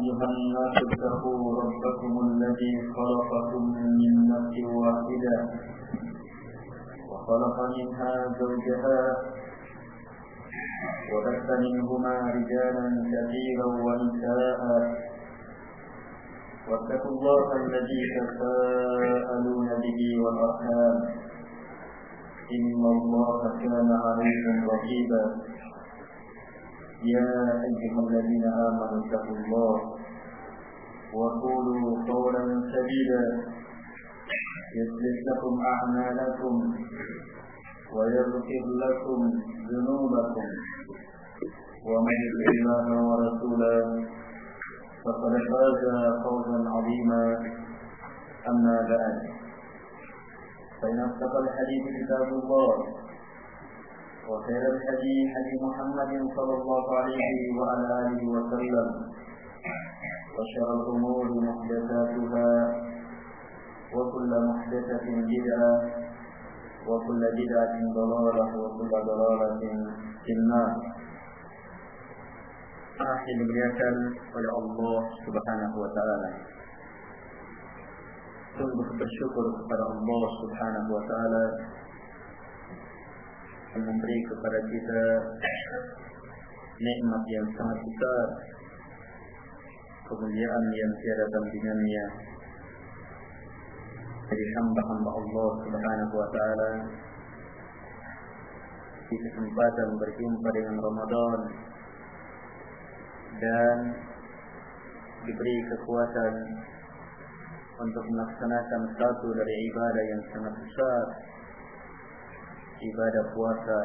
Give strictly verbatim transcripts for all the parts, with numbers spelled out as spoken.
أيها الناس اتقوا ربكم الذي خلقكم من نفس واحدة وخلق منها زوجها وبث منهما رجالا كثيرا ونساء واتقوا الله الذي تساءلون به والأرحام إن الله كان عليكم رقيبا يا أيها الذين آمنوا اتقوا الله وقولوا قولا سديدا يصلح لكم أعمالكم ويغفر لكم ذنوبكم ومن يطع الله ورسوله فقد فاز فوزا عظيما أما بعد فإن أصدق الحديث كتاب الله وخير الحديث حديث محمد صلى الله عليه وعلى آله وسلم وشر الأمور محدثاتها وكل محدثة بدعة وكل بدعة ضلالة وكل ضلالة في النار. Akhir dimuliakan oleh Allah Subhanahu wa taala. Sungguh bersyukur kepada Allah Subhanahu wa taala yang memberi kepada kita nikmat yang sangat besar, kemuliaan yang tiada tandingannya. Jadi hamba-hamba Allah Subhanahu wa taala di kesempatan berjumpa dengan Ramadan dan diberi kekuatan untuk melaksanakan satu dari ibadah yang sangat besar, ibadah puasa.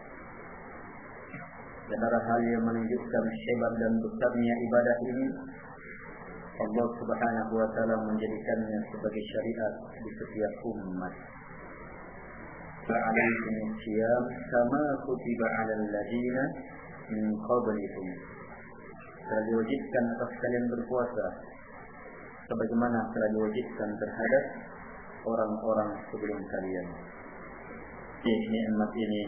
Dan ada hal yang menunjukkan hebat dan besarnya ibadah ini, Allah Subhanahu wa taala menjadikannya sebagai syariat di setiap umat. Fa'alaikum siyam kama kutiba 'alal ladzina min qablikum. Telah diwajibkan atas kalian berpuasa sebagaimana telah diwajibkan terhadap orang-orang sebelum kalian. Nikmat ini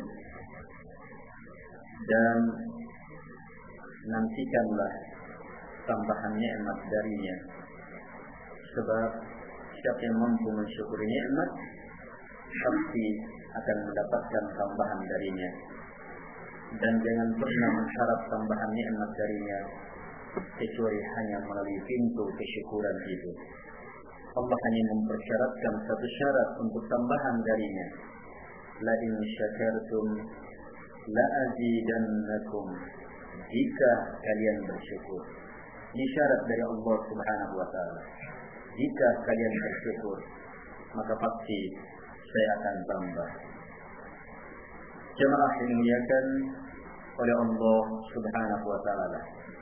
dan nantikanlah tambahan nikmat darinya, sebab siapa yang mampu mensyukuri nikmat pasti akan mendapatkan tambahan darinya, dan jangan pernah mengharap tambahan nikmat darinya kecuali hanya melalui pintu kesyukuran itu. Allah hanya mempersyaratkan satu syarat untuk tambahan darinya, la in syakartum la azidannakum, jika kalian bersyukur. Ini syarat dari Allah Subhanahu wa taala. Jika kalian bersyukur, maka pasti saya akan tambah. Jemaah yang dimuliakan oleh Allah Subhanahu wa taala.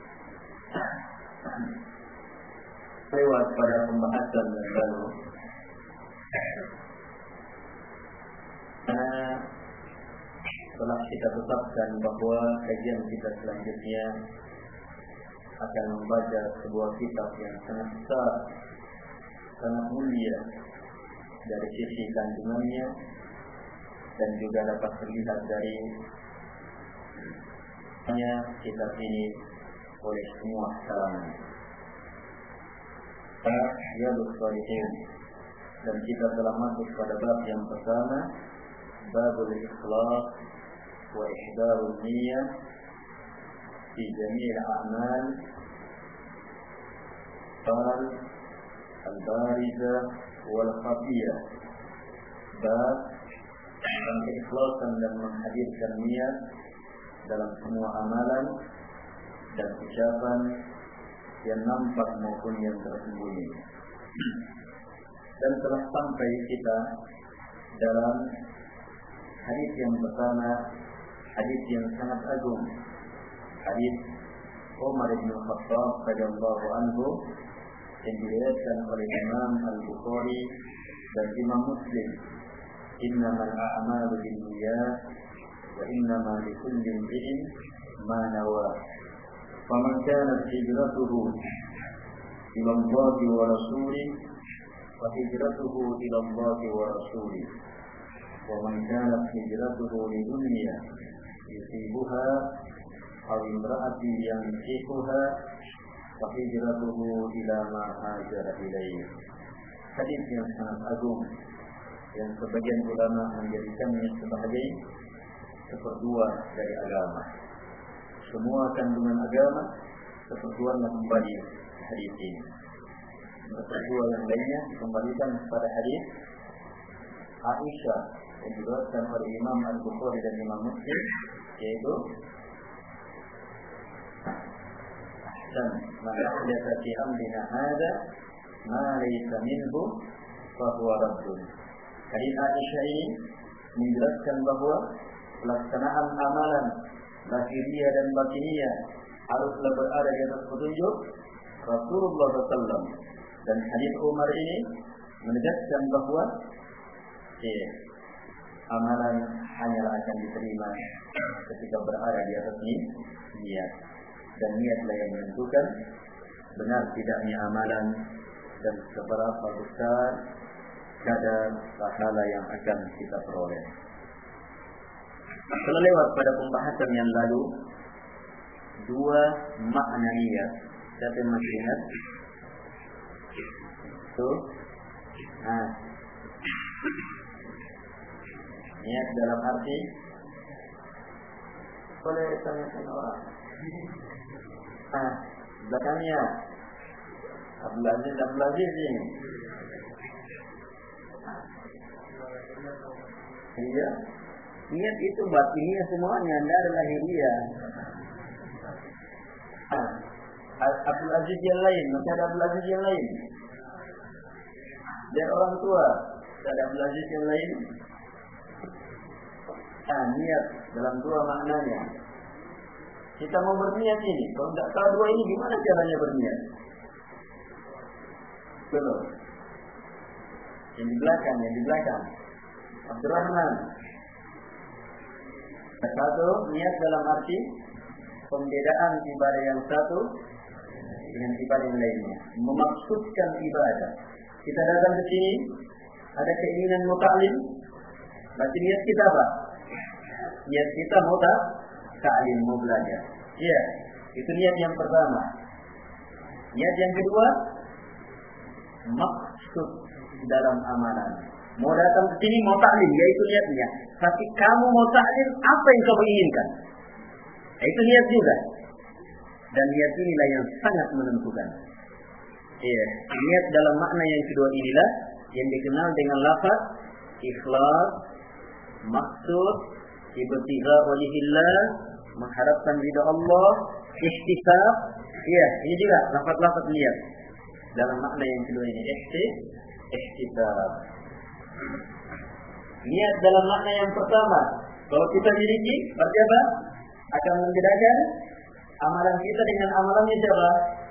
Lewat pada pembahasan yang baru, karena telah kita tetapkan bahwa kajian kita selanjutnya akan membaca sebuah kitab yang sangat besar, sangat mulia dari sisi kandungannya, dan juga dapat terlihat dari hanya kitab ini oleh semua kalangan. Riyadhus Shalihin, dan kita telah masuk pada bab yang pertama, babul ikhlas wa ihdarun niyyah fi jami' al-a'mal al-barizah wal khafiyah. Bab tentang keikhlasan dan menghadirkan niat dalam semua amalan dan ucapan yang nampak maupun yang tersembunyi. Dan telah sampai kita dalam hadis yang pertama, hadis yang sangat agung, hadis Umar bin Khattab radhiyallahu anhu yang diriwayatkan oleh Imam Al-Bukhari dan Imam Muslim. Innamal a'malu binniyat wa innama likulli imrin ma nawa. Faman kanat hijratuhu ila Allah wa rasulih fa hijratuhu ila Allah wa rasulih. Wa man kanat hijratuhu lidunya yusibuha aw imra'atin yankihuha fa hijratuhu ila ma hajara ilaihi. Hadis yang sangat agung yang sebagian ulama menjadikannya sebagai seperdua dari agama. Semua kandungan agama seperduanya kembali ke hadis ini. Seperdua yang lainnya dikembalikan kepada hadis Aisyah yang diriwayatkan oleh Imam Al-Bukhari dan Imam Muslim, yaitu ahsan man ahdatha fi amrina hadza ma laysa minhu fa huwa raddun. Hadis Aisyah ini menjelaskan bahwa pelaksanaan amalan lahiriah dan batiniah haruslah berada di atas petunjuk Rasulullah sallallahu alaihi wasallam. Dan hadis Umar ini menegaskan bahwa eh, amalan hanyalah akan diterima ketika berada di atas niat, dan niatlah yang menentukan benar tidaknya amalan dan seberapa besar kadar pahala yang akan kita peroleh. Telah lewat pada pembahasan yang lalu dua makna niat. Siapa yang masih ingat? Tuh, nah, niat dalam arti boleh tanyakan orang. Nah, belakangnya Abdul Aziz Abdul Aziz ini. Iya, niat itu batiniah semuanya, tidak ada lahiriah. Nah, Abdul Aziz yang lain, masih ada Abdul Aziz yang lain. Dan orang tua, ada Abdul Aziz yang lain. Nah, niat dalam dua maknanya. Kita mau berniat ini, kalau tidak tahu dua ini gimana caranya berniat? Belum. Yang di belakang, yang di belakang. Abdurrahman. Satu, niat dalam arti pembedaan ibadah yang satu dengan ibadah yang lainnya. Memaksudkan ibadah. Kita datang ke sini, ada keinginan mau ta'lim. Berarti niat kita apa? Niat kita mau tak ta'lim, mau belajar. Iya, itu niat yang pertama. Niat yang kedua, maksud dalam amalan. Mau datang ke sini mau ta'lim, yaitu niatnya. Tapi kamu mau ta'lim, apa yang kamu inginkan? Itu niat juga. Dan niat inilah yang sangat menentukan. Iya, niat dalam makna yang kedua inilah yang dikenal dengan lafaz ikhlas, maksud, ibtigha wajhillah, mengharapkan ridha Allah, ihtisab. Iya, ini juga lafaz-lafaz niat dalam makna yang kedua ini, ihtisab. Niat dalam makna yang pertama, kalau kita miliki, berarti apa? Akan membedakan amalan kita dengan amalannya siapa?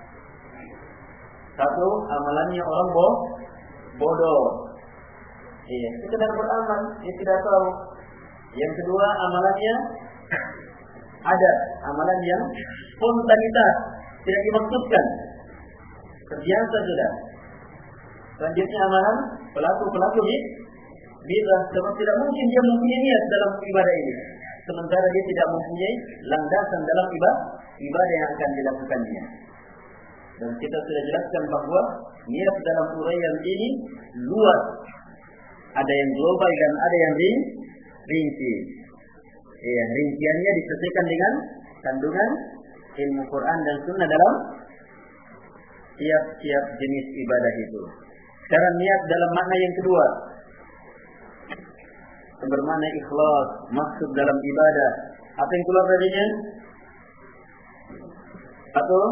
Satu, amalannya orang boh, bodoh. Iya, sekedar beramal, dia tidak tahu. Yang kedua, amalannya ada, amalan yang spontanitas, tidak dimaksudkan, terbiasa sudah. Selanjutnya amalan pelaku-pelaku bid'ah, sebab tidak mungkin dia mempunyai niat dalam ibadah ini, sementara dia tidak mempunyai landasan dalam ibadah ibadah yang akan dilakukannya. Dan kita sudah jelaskan bahwa niat dalam uraian ini luas, ada yang global dan ada yang rinci. Ya, rinciannya disesuaikan dengan kandungan ilmu Quran dan Sunnah dalam tiap-tiap jenis ibadah itu. Sekarang niat dalam makna yang kedua, bermakna ikhlas, maksud dalam ibadah. Apa yang keluar darinya? Atau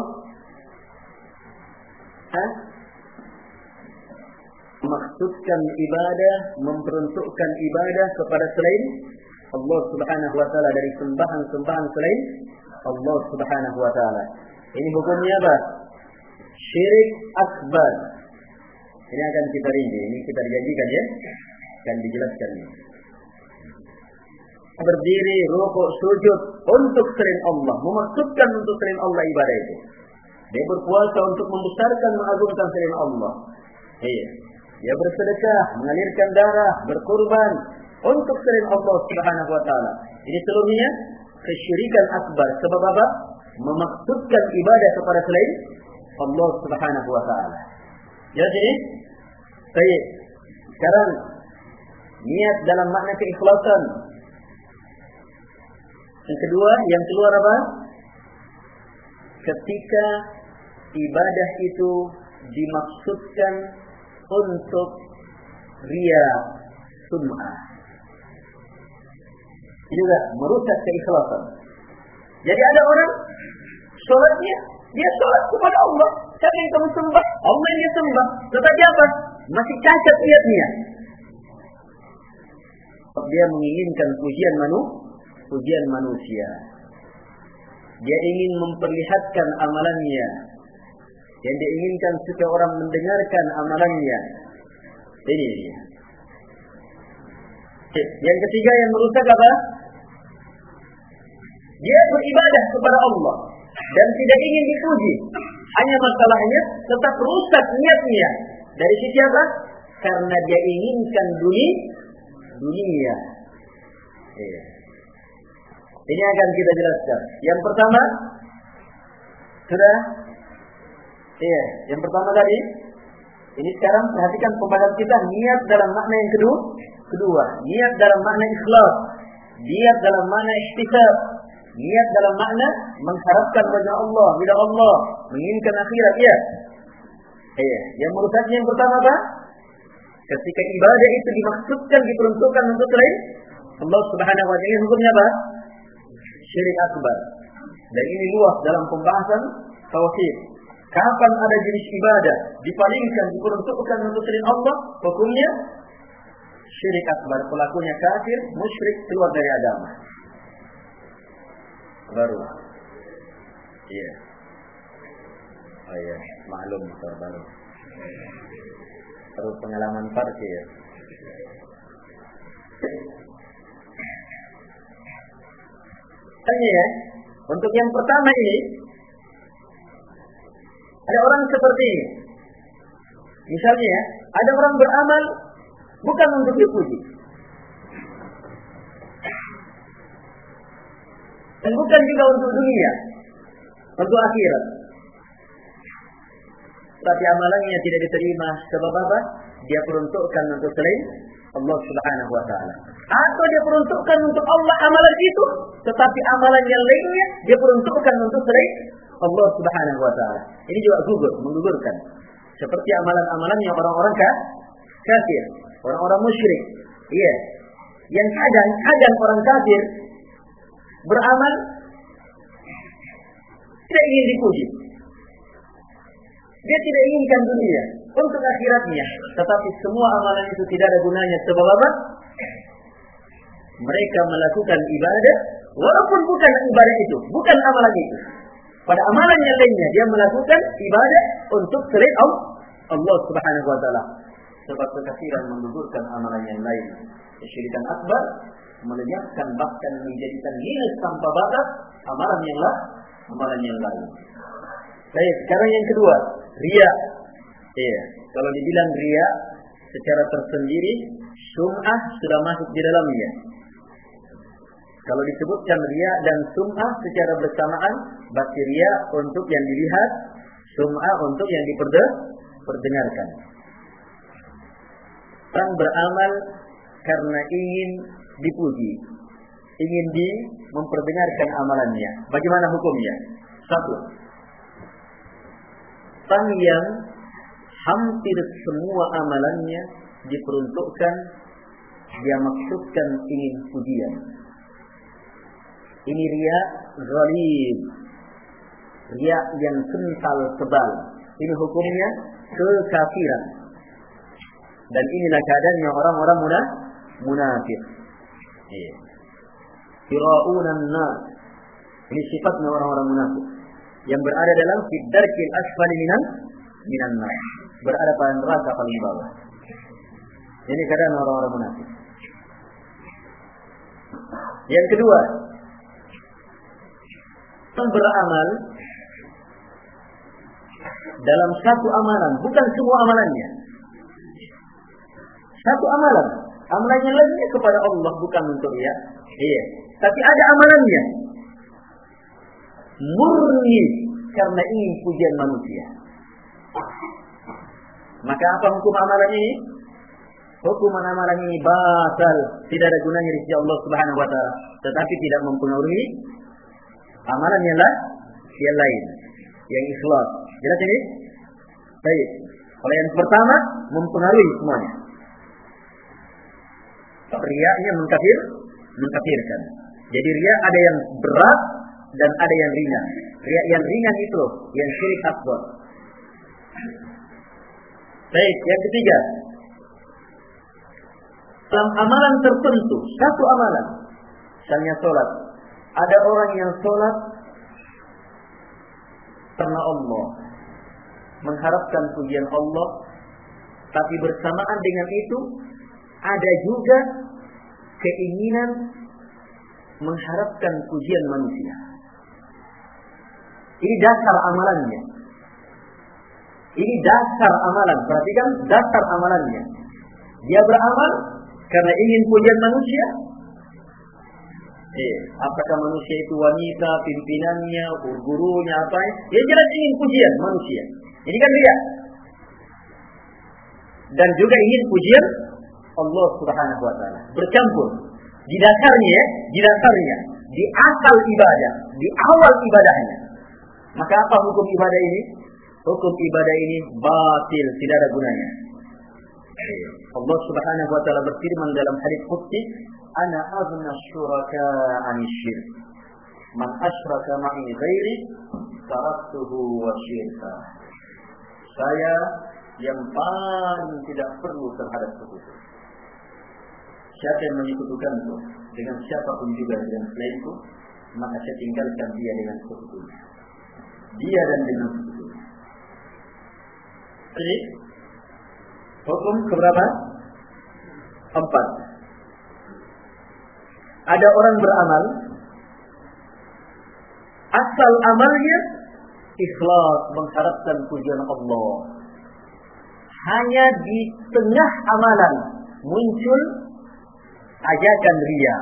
Hah? Maksudkan ibadah, memperuntukkan ibadah kepada selain Allah Subhanahu wa taala, dari sembahan-sembahan selain Allah Subhanahu wa taala. Ini hukumnya apa? Syirik akbar. Ini akan kita rinci, ini kita dijanjikan ya, akan dijelaskan. Berdiri, rukuk, sujud untuk selain Allah, memaksudkan untuk selain Allah ibadah itu. Dia berpuasa untuk membesarkan, mengagungkan selain Allah. Iya. Dia bersedekah, mengalirkan darah, berkurban untuk selain Allah Subhanahu wa taala. Ini seluruhnya kesyirikan akbar. Sebab apa? Memaksudkan ibadah kepada selain Allah Subhanahu wa taala. Jadi, baik. Sekarang niat dalam makna keikhlasan. Yang kedua, yang keluar apa? Ketika ibadah itu dimaksudkan untuk riya, sum'ah. Juga merusak keikhlasan. Jadi ada orang sholatnya, dia sholat kepada Allah. Siapa yang kamu sembah? Allah yang dia sembah. Tetapi apa? Masih cacat niatnya. Dia menginginkan pujian manu, pujian manusia. Dia ingin memperlihatkan amalannya. Yang dia inginkan supaya orang mendengarkan amalannya. Ini dia. Yang ketiga yang merusak apa? Dia beribadah kepada Allah dan tidak ingin dipuji. Hanya masalahnya tetap rusak niatnya. Dari sisi apa? Karena dia inginkan dunia, dunia. Iya. Ini akan kita jelaskan. Yang pertama, sudah. Iya. Yang pertama tadi. Ini sekarang perhatikan pembahasan kita niat dalam makna yang kedua. Kedua, niat dalam makna ikhlas, niat dalam makna ihtisab, niat dalam makna mengharapkan wajah Allah, ridha Allah, menginginkan akhirat. Ya. Iya. Yang merusaknya yang pertama apa? Ketika ibadah itu dimaksudkan, diperuntukkan untuk selain Allah Subhanahu wa taala, hukumnya apa? Syirik akbar. Dan ini luas dalam pembahasan tauhid. Kapan ada jenis ibadah dipalingkan, diperuntukkan untuk selain Allah, hukumnya syirik akbar, pelakunya kafir, musyrik, keluar dari agama. Baru. Iya. Oh iya, maklum baru. Terus pengalaman parkir. Tanya ya, untuk yang pertama ini ada orang seperti ini. Misalnya ya, ada orang beramal bukan untuk dipuji. Dan bukan juga untuk dunia, untuk akhirat. Tapi amalannya tidak diterima sebab apa? Dia peruntukkan untuk selain Allah Subhanahu wa taala. Atau dia peruntukkan untuk Allah amalan itu, tetapi amalan yang lainnya dia peruntukkan untuk selain Allah Subhanahu wa taala. Ini juga gugur, menggugurkan. Seperti amalan-amalannya orang-orang kafir, orang-orang musyrik. Iya. Yang kadang-kadang orang kafir beramal tidak ingin dipuji. Dia tidak inginkan dunia untuk akhiratnya, tetapi semua amalan itu tidak ada gunanya sebab apa? Mereka melakukan ibadah walaupun bukan ibadah itu, bukan amalan itu. Pada amalan yang lainnya dia melakukan ibadah untuk selain Allah Subhanahu wa taala. Sebab kekafiran menggugurkan amalan yang lain. Kesyirikan akbar melenyapkan bahkan menjadikan minus tanpa batas amalan yang lain, amalan yang lain. Baik, sekarang yang kedua, riya. Iya, kalau dibilang riya secara tersendiri, sum'ah sudah masuk di dalamnya. Kalau disebutkan riya dan sum'ah secara bersamaan, berarti riya untuk yang dilihat, sum'ah untuk yang diperdengarkan. Orang beramal karena ingin dipuji, ingin di memperdengarkan amalannya. Bagaimana hukumnya? Satu, orang yang hampir semua amalannya diperuntukkan, dia maksudkan ingin pujian. Ini riya ghalib, riya yang kental tebal. Ini hukumnya kekafiran. Dan inilah keadaannya orang-orang munafik. Firaunan nas. Ini sifatnya orang-orang munafik yang berada dalam fiddarkil asfali minan minan nar, berada pada neraka paling bawah. Ini keadaan orang-orang munafik. Yang kedua, orang beramal dalam satu amalan, bukan semua amalannya. Satu amalan, amalannya lainnya kepada Allah, bukan untuk dia. Iya. Tapi ada amalannya murni karena ingin pujian manusia. Maka apa hukum amalan ini? Hukum amalan ini batal, tidak ada gunanya di sisi Allah Subhanahu wa taala, tetapi tidak mempengaruhi amalan yang lain, yang lain, yang ikhlas. Jelas ini? Baik. Kalau yang pertama mempengaruhi semuanya. Riaknya mengkafir, mengkafirkan. Jadi riak ada yang berat dan ada yang ringan. Riak yang ringan itu yang syirik akbar. Baik, yang ketiga. Dalam amalan tertentu, satu amalan, misalnya sholat. Ada orang yang sholat karena Allah, mengharapkan pujian Allah, tapi bersamaan dengan itu ada juga keinginan mengharapkan pujian manusia. Ini dasar amalannya. Ini dasar amalan. Perhatikan dasar amalannya. Dia beramal karena ingin pujian manusia. Eh, apakah manusia itu wanita, pimpinannya, gurunya, apa? Ya jelas ingin pujian manusia. Ini kan dia. Dan juga ingin pujian Allah Subhanahu wa taala. Bercampur. Di dasarnya, di dasarnya, di asal ibadah, di awal ibadahnya. Maka apa hukum ibadah ini? Hukum ibadah ini batil, tidak ada gunanya. Allah Subhanahu wa taala berfirman dalam hadis qudsi, "Ana aghna syuraka 'anil syirk. Man asyraka ma'i ghairi taraktuhu wa syirka." Saya yang paling tidak perlu terhadap sekutu. Siapa yang menyekutukanku dengan siapapun juga dengan selainku, maka saya tinggalkan dia dengan sekutunya. Dia dan dengan sekutunya. Jadi, hukum keberapa? Empat. Ada orang beramal, asal amalnya ikhlas mengharapkan pujian Allah. Hanya di tengah amalan muncul ajakan riya.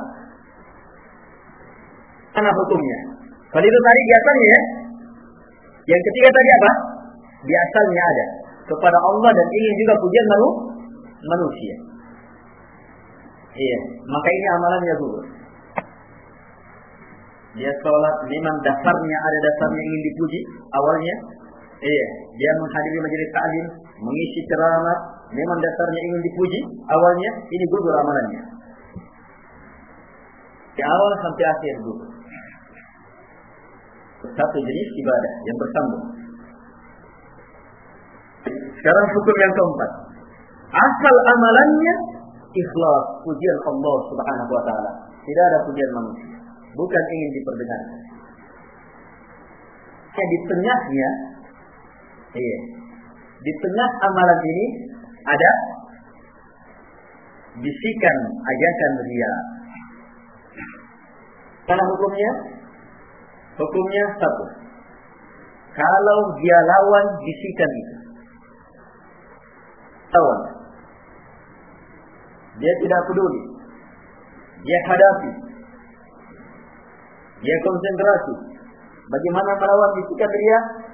Mana hukumnya? Kalau itu tadi di asalnya ya. Yang ketiga tadi apa? Di asalnya ada kepada Allah dan ingin juga pujian manusia. Iya, maka ini amalannya gugur. Dia sholat memang dasarnya ada dasarnya ingin dipuji awalnya. Iya, dia menghadiri majelis ta'lim, mengisi ceramah, memang dasarnya ingin dipuji awalnya, ini gugur amalannya. Di awal sampai akhir gugur. Satu jenis ibadah yang bersambung. Sekarang hukum yang keempat. Asal amalannya ikhlas, pujian Allah Subhanahu wa taala. Tidak ada pujian manusia. Bukan ingin diperdengarkan. Kayak di tengahnya, iya, di tengah amalan ini ada bisikan ajakan riya. Karena hukumnya, hukumnya satu. Kalau dia lawan bisikan itu, lawan, dia tidak peduli, dia hadapi, dia konsentrasi. Bagaimana melawan bisikan riya?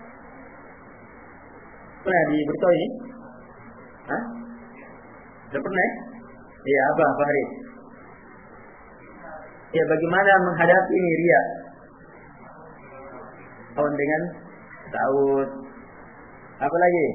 Pernah diberitahu ini? Hah? Sudah pernah? Iya, apa Farid? Ya, bagaimana menghadapi ini riya? Lawan dengan ta'awud. Apa lagi?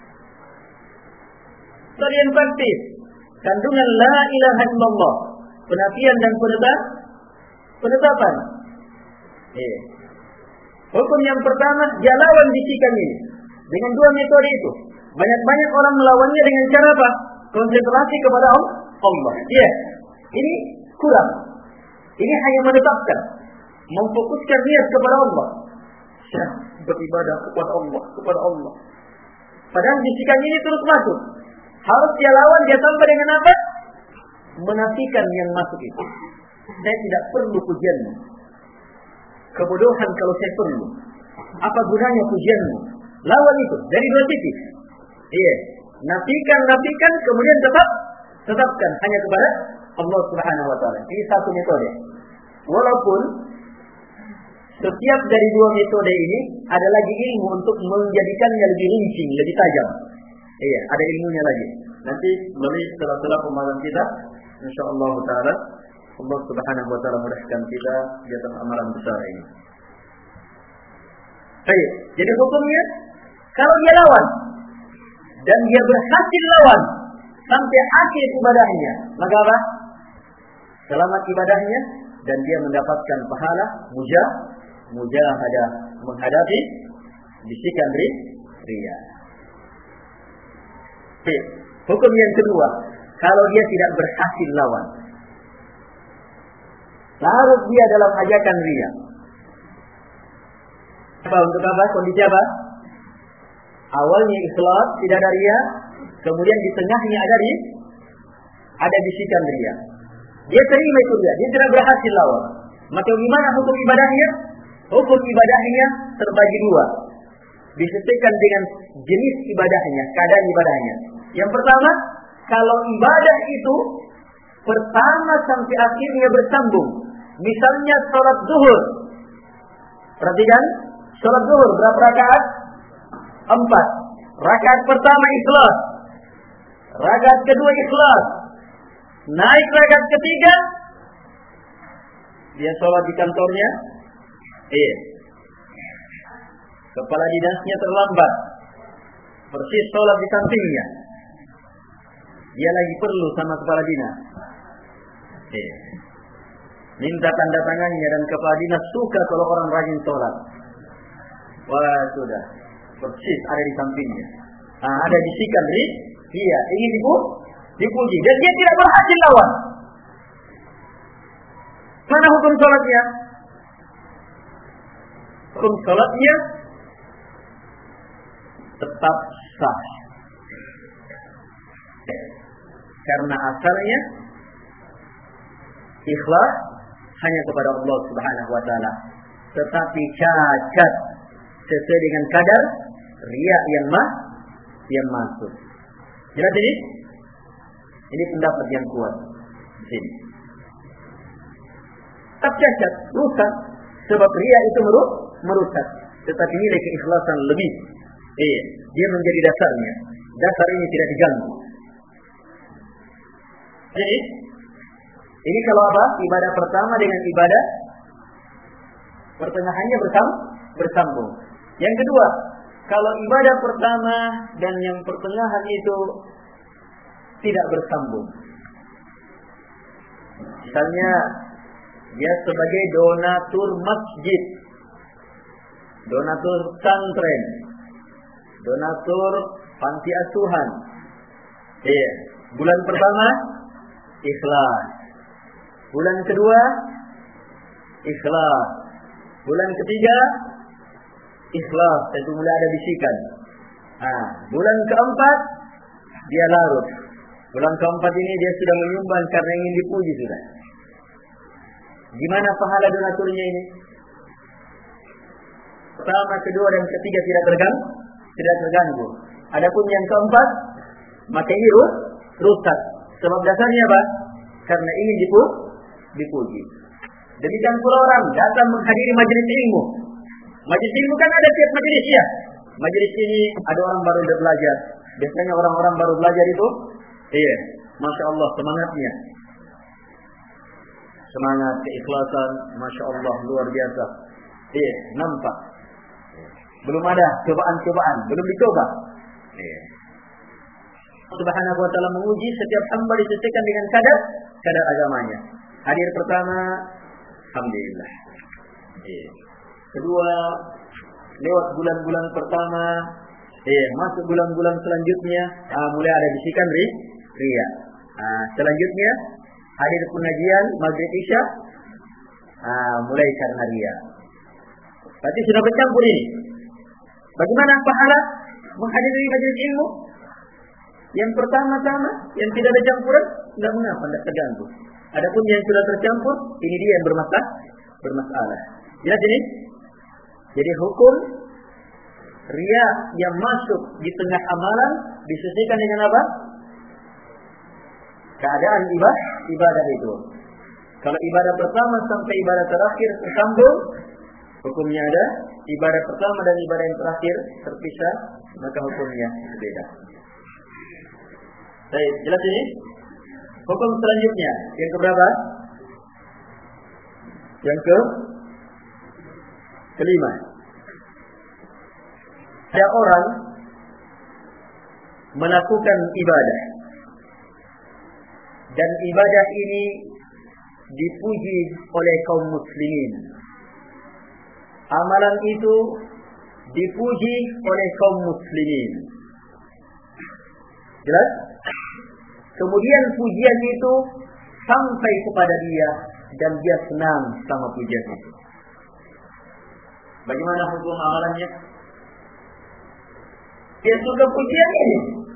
Kalian praktis kandungan la ilaha illallah, penafian dan penetap, penetapan. Eh. Hukum yang pertama, dia lawan bisikan ini dengan dua metode itu. Banyak-banyak orang melawannya dengan cara apa? Konsentrasi kepada Allah. Ya, ini kurang. Ini hanya menetapkan, memfokuskan niat kepada Allah. Saya beribadah kepada Allah, kepada Allah. Padahal bisikan ini terus masuk. Harus dia lawan, dia tambah dengan apa? Menafikan yang masuk itu. Saya tidak perlu pujianmu. Kebodohan kalau saya perlu. Apa gunanya pujianmu? Lawan itu dari dua titik. Iya, nafikan, nafikan, kemudian tetap tetapkan hanya kepada Allah Subhanahu wa taala. Ini satu metode. Walaupun setiap dari dua metode ini ada lagi ilmu untuk menjadikannya lebih rinci, lebih tajam. Iya, ada ilmunya lagi. Nanti melalui setelah-setelah pembahasan kita, insyaallah taala Allah Subhanahu wa taala mudahkan kita di atas amalan besar ini. Baik, jadi hukumnya kalau dia lawan dan dia berhasil lawan sampai akhir ibadahnya, maka apa? Selamat ibadahnya dan dia mendapatkan pahala mujah mujahadah menghadapi bisikan riya. Baik, hukum yang kedua, kalau dia tidak berhasil lawan, larut dia dalam ajakan riya. Apa untuk apa? Kondisi apa? Awalnya ikhlas, tidak ada riya, kemudian di tengahnya ada ri, ada bisikan riya. Dia terima itu riya, dia tidak berhasil lawan. Maka gimana hukum ibadahnya? Hukum ibadahnya terbagi dua. Disesuaikan dengan jenis ibadahnya, keadaan ibadahnya. Yang pertama, kalau ibadah itu pertama sampai akhirnya bersambung. Misalnya sholat zuhur. Perhatikan, sholat zuhur berapa rakaat? Empat. Rakaat pertama ikhlas. Rakaat kedua ikhlas. Naik rakaat ketiga, dia sholat di kantornya. Iya. Kepala dinasnya terlambat. Persis sholat di sampingnya. Dia lagi perlu sama kepala dinas. Iya. Minta tanda tangannya dan kepala dinas suka kalau orang rajin sholat. Wah sudah. Persis ada di sampingnya. Nah, ada bisikan ri, iya ingin dipu, dipuji dan dia tidak berhasil lawan. Mana hukum sholatnya? Hukum sholatnya tetap sah. Karena asalnya ikhlas hanya kepada Allah Subhanahu wa taala. Tetapi cacat sesuai dengan kadar riya yang mah yang masuk. Jelas ini? Ini pendapat yang kuat di sini. Tak cacat, rusak. Sebab riya itu merusak. Tetapi nilai keikhlasan lebih. Eh, dia menjadi dasarnya. Dasar ini tidak diganggu. Jadi, ini kalau apa? Ibadah pertama dengan ibadah pertengahannya bersambung. bersambung. Yang kedua, kalau ibadah pertama dan yang pertengahan itu tidak bersambung. Misalnya, dia sebagai donatur masjid, donatur pesantren, donatur panti asuhan. Iya, bulan pertama ikhlas. Bulan kedua ikhlas. Bulan ketiga ikhlas, tentu mulai ada bisikan. Nah, bulan keempat dia larut. Bulan keempat ini dia sudah menyumbang karena ingin dipuji sudah. Gimana pahala donaturnya ini? Pertama, kedua dan ketiga tidak terganggu, tidak terganggu. Adapun yang keempat, maka ini rusak. Sebab dasarnya apa? Karena ingin dipu, dipuji. Demikian pula orang datang menghadiri majelis ilmu. Majelis ilmu kan ada tiap majelis ya. Majelis ini ada orang baru belajar. Biasanya orang-orang baru belajar itu, iya, masya Allah semangatnya, semangat keikhlasan, masya Allah luar biasa. Iya, nampak. Belum ada cobaan-cobaan, belum dicoba. Iya. Subhanahu wa ta'ala menguji setiap hamba disesuaikan dengan kadar kadar agamanya. Hadir pertama, alhamdulillah. Iya. Kedua, lewat bulan-bulan pertama, iya, masuk bulan-bulan selanjutnya, ah, mulai ada bisikan ri, ria. Ah, selanjutnya hadir pengajian maghrib isya, ah, mulai karena ria. Berarti sudah bercampur ini. Bagaimana pahala menghadiri majelis ilmu? Yang pertama sama, yang tidak ada campuran, tidak mengapa, tidak terganggu. Adapun yang sudah tercampur, ini dia yang bermasalah, bermasalah. Jelas ini? Jadi hukum ria yang masuk di tengah amalan disesuaikan dengan apa? Keadaan ibadah, ibadah itu. Kalau ibadah pertama sampai ibadah terakhir tersambung, Hukumnya ada ibadah pertama dan ibadah yang terakhir terpisah, maka hukumnya berbeda. Baik, jelas ini? Hukum selanjutnya yang keberapa? Yang ke kelima. Ada orang melakukan ibadah dan ibadah ini dipuji oleh kaum muslimin. Amalan itu dipuji oleh kaum muslimin. Jelas? Kemudian pujian itu sampai kepada dia dan dia senang sama pujian itu. Bagaimana hukum amalannya? Dia suka pujian ini.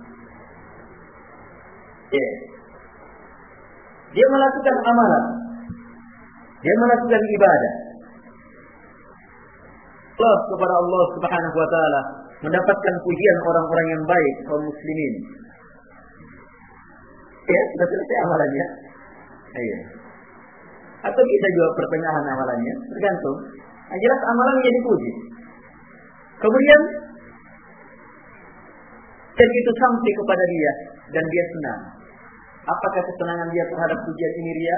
Ya. Dia melakukan amalan. Dia melakukan ibadah. Ikhlas kepada Allah Subhanahu wa taala, mendapatkan pujian orang-orang yang baik, kaum muslimin. Ya, sudah selesai amalannya. Iya. Atau kita juga pertengahan amalannya, tergantung. Yang jelas amalannya dipuji. Kemudian dan itu sampai kepada dia dan dia senang. Apakah kesenangan dia terhadap pujian ini ria?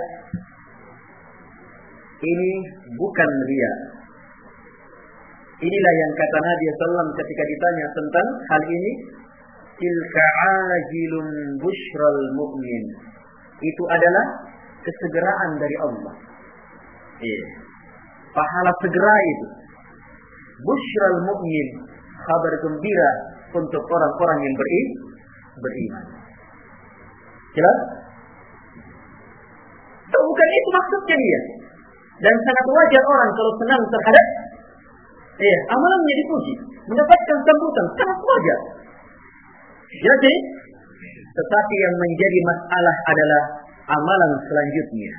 Ini bukan ria. Inilah yang kata Nabi sallallahu alaihi wasallam ketika ditanya tentang hal ini, tilka ajilun busyral mu'min. Itu adalah kesegeraan dari Allah. Iya. Pahala segera itu. Busyral mu'min, kabar gembira untuk orang-orang yang beri, beriman. Jelas? So, bukan itu maksudnya dia. Dan sangat wajar orang kalau senang terhadap iya, amalannya dipuji, mendapatkan sambutan, sangat wajar. Jadi, tetapi yang menjadi masalah adalah amalan selanjutnya.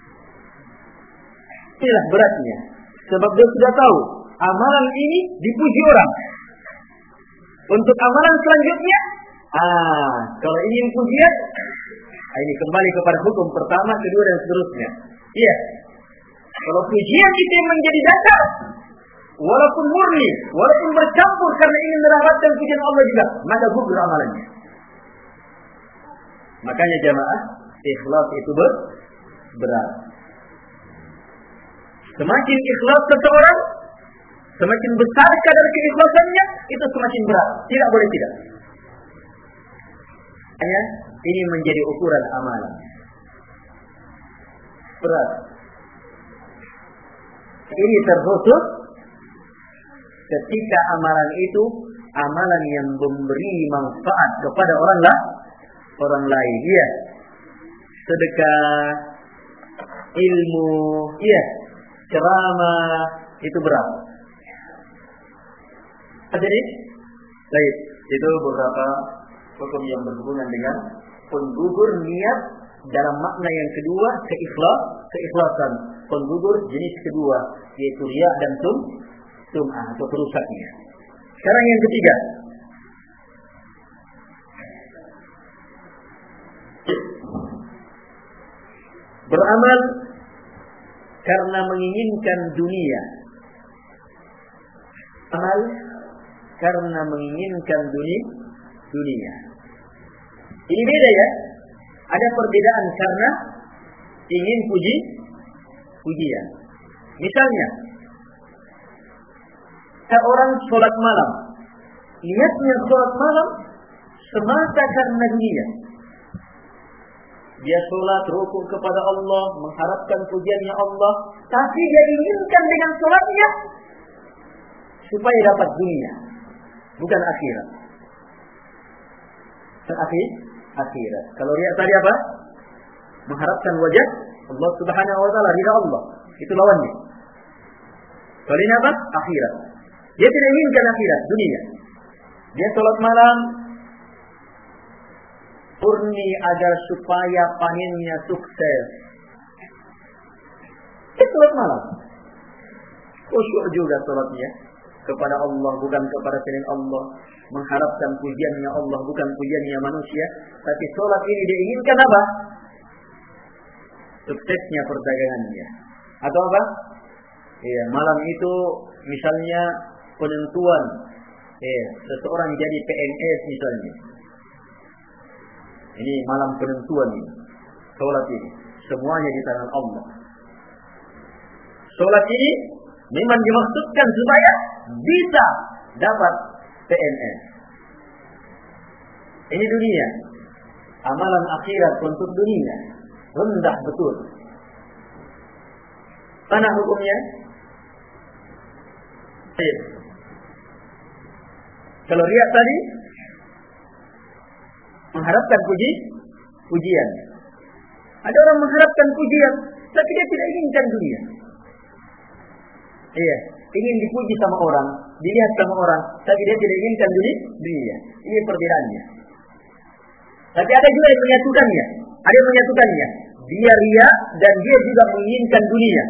Inilah beratnya. Sebab dia sudah tahu amalan ini dipuji orang. Untuk amalan selanjutnya, ah, kalau ingin pujian, ini kembali kepada hukum pertama, kedua dan seterusnya. Iya. Kalau pujian itu menjadi dasar, walaupun murni, walaupun bercampur karena ingin mendapatkan pujian Allah juga, maka gugur amalannya. Makanya jamaah, ikhlas itu ber, berat. Semakin ikhlas seseorang, semakin besar kadar keikhlasannya, itu semakin berat. Tidak boleh tidak. Hanya ini menjadi ukuran amalan. Berat. Ini terkhusus ketika amalan itu amalan yang memberi manfaat kepada orang lain, orang lain. Iya. Sedekah, ilmu, iya, ceramah, itu berat. Jadi, baik, itu beberapa hukum yang berhubungan dengan penggugur niat dalam makna yang kedua, keikhlas, keikhlasan. Penggugur jenis kedua, yaitu riya dan sum, sum'ah atau perusaknya. Sekarang yang ketiga. Beramal karena menginginkan dunia. Amal karena menginginkan dunia, dunia. Ini beda ya. Ada perbedaan karena ingin puji, pujian. Misalnya, seorang sholat malam, niatnya sholat malam semata karena dunia. Dia sholat rukuk kepada Allah, mengharapkan pujiannya Allah, tapi dia inginkan dengan sholatnya supaya dapat dunia, bukan akhirat. Akhir, akhirat. Kalau dia tadi apa? Mengharapkan wajah Allah Subhanahu wa taala, ridha Allah. Itu lawannya. Kalau ini apa? Akhirat. Dia tidak inginkan akhirat, dunia. Dia sholat malam murni agar supaya panennya sukses. Dia sholat malam. Khusyuk juga sholatnya kepada Allah, bukan kepada selain Allah. Mengharapkan pujiannya Allah, bukan pujiannya manusia. Tapi sholat ini dia inginkan apa? Suksesnya perdagangannya. Atau apa? Iya, malam itu misalnya penentuan, iya, seseorang jadi P N S misalnya. Ini malam penentuan ini. Salat ini semuanya di tangan Allah. Salat ini memang dimaksudkan supaya bisa dapat P N S. Ini dunia. Amalan akhirat untuk dunia rendah betul. Mana hukumnya? Baik. Kalau riya tadi mengharapkan puji, pujian. Ada orang mengharapkan pujian, tapi dia tidak inginkan dunia. Iya, ingin dipuji sama orang, dilihat sama orang, tapi dia tidak inginkan dunia. Ini perbedaannya. Tapi ada juga yang menyatukannya. Ada yang menyatukannya. Dia riya dan dia juga menginginkan dunia.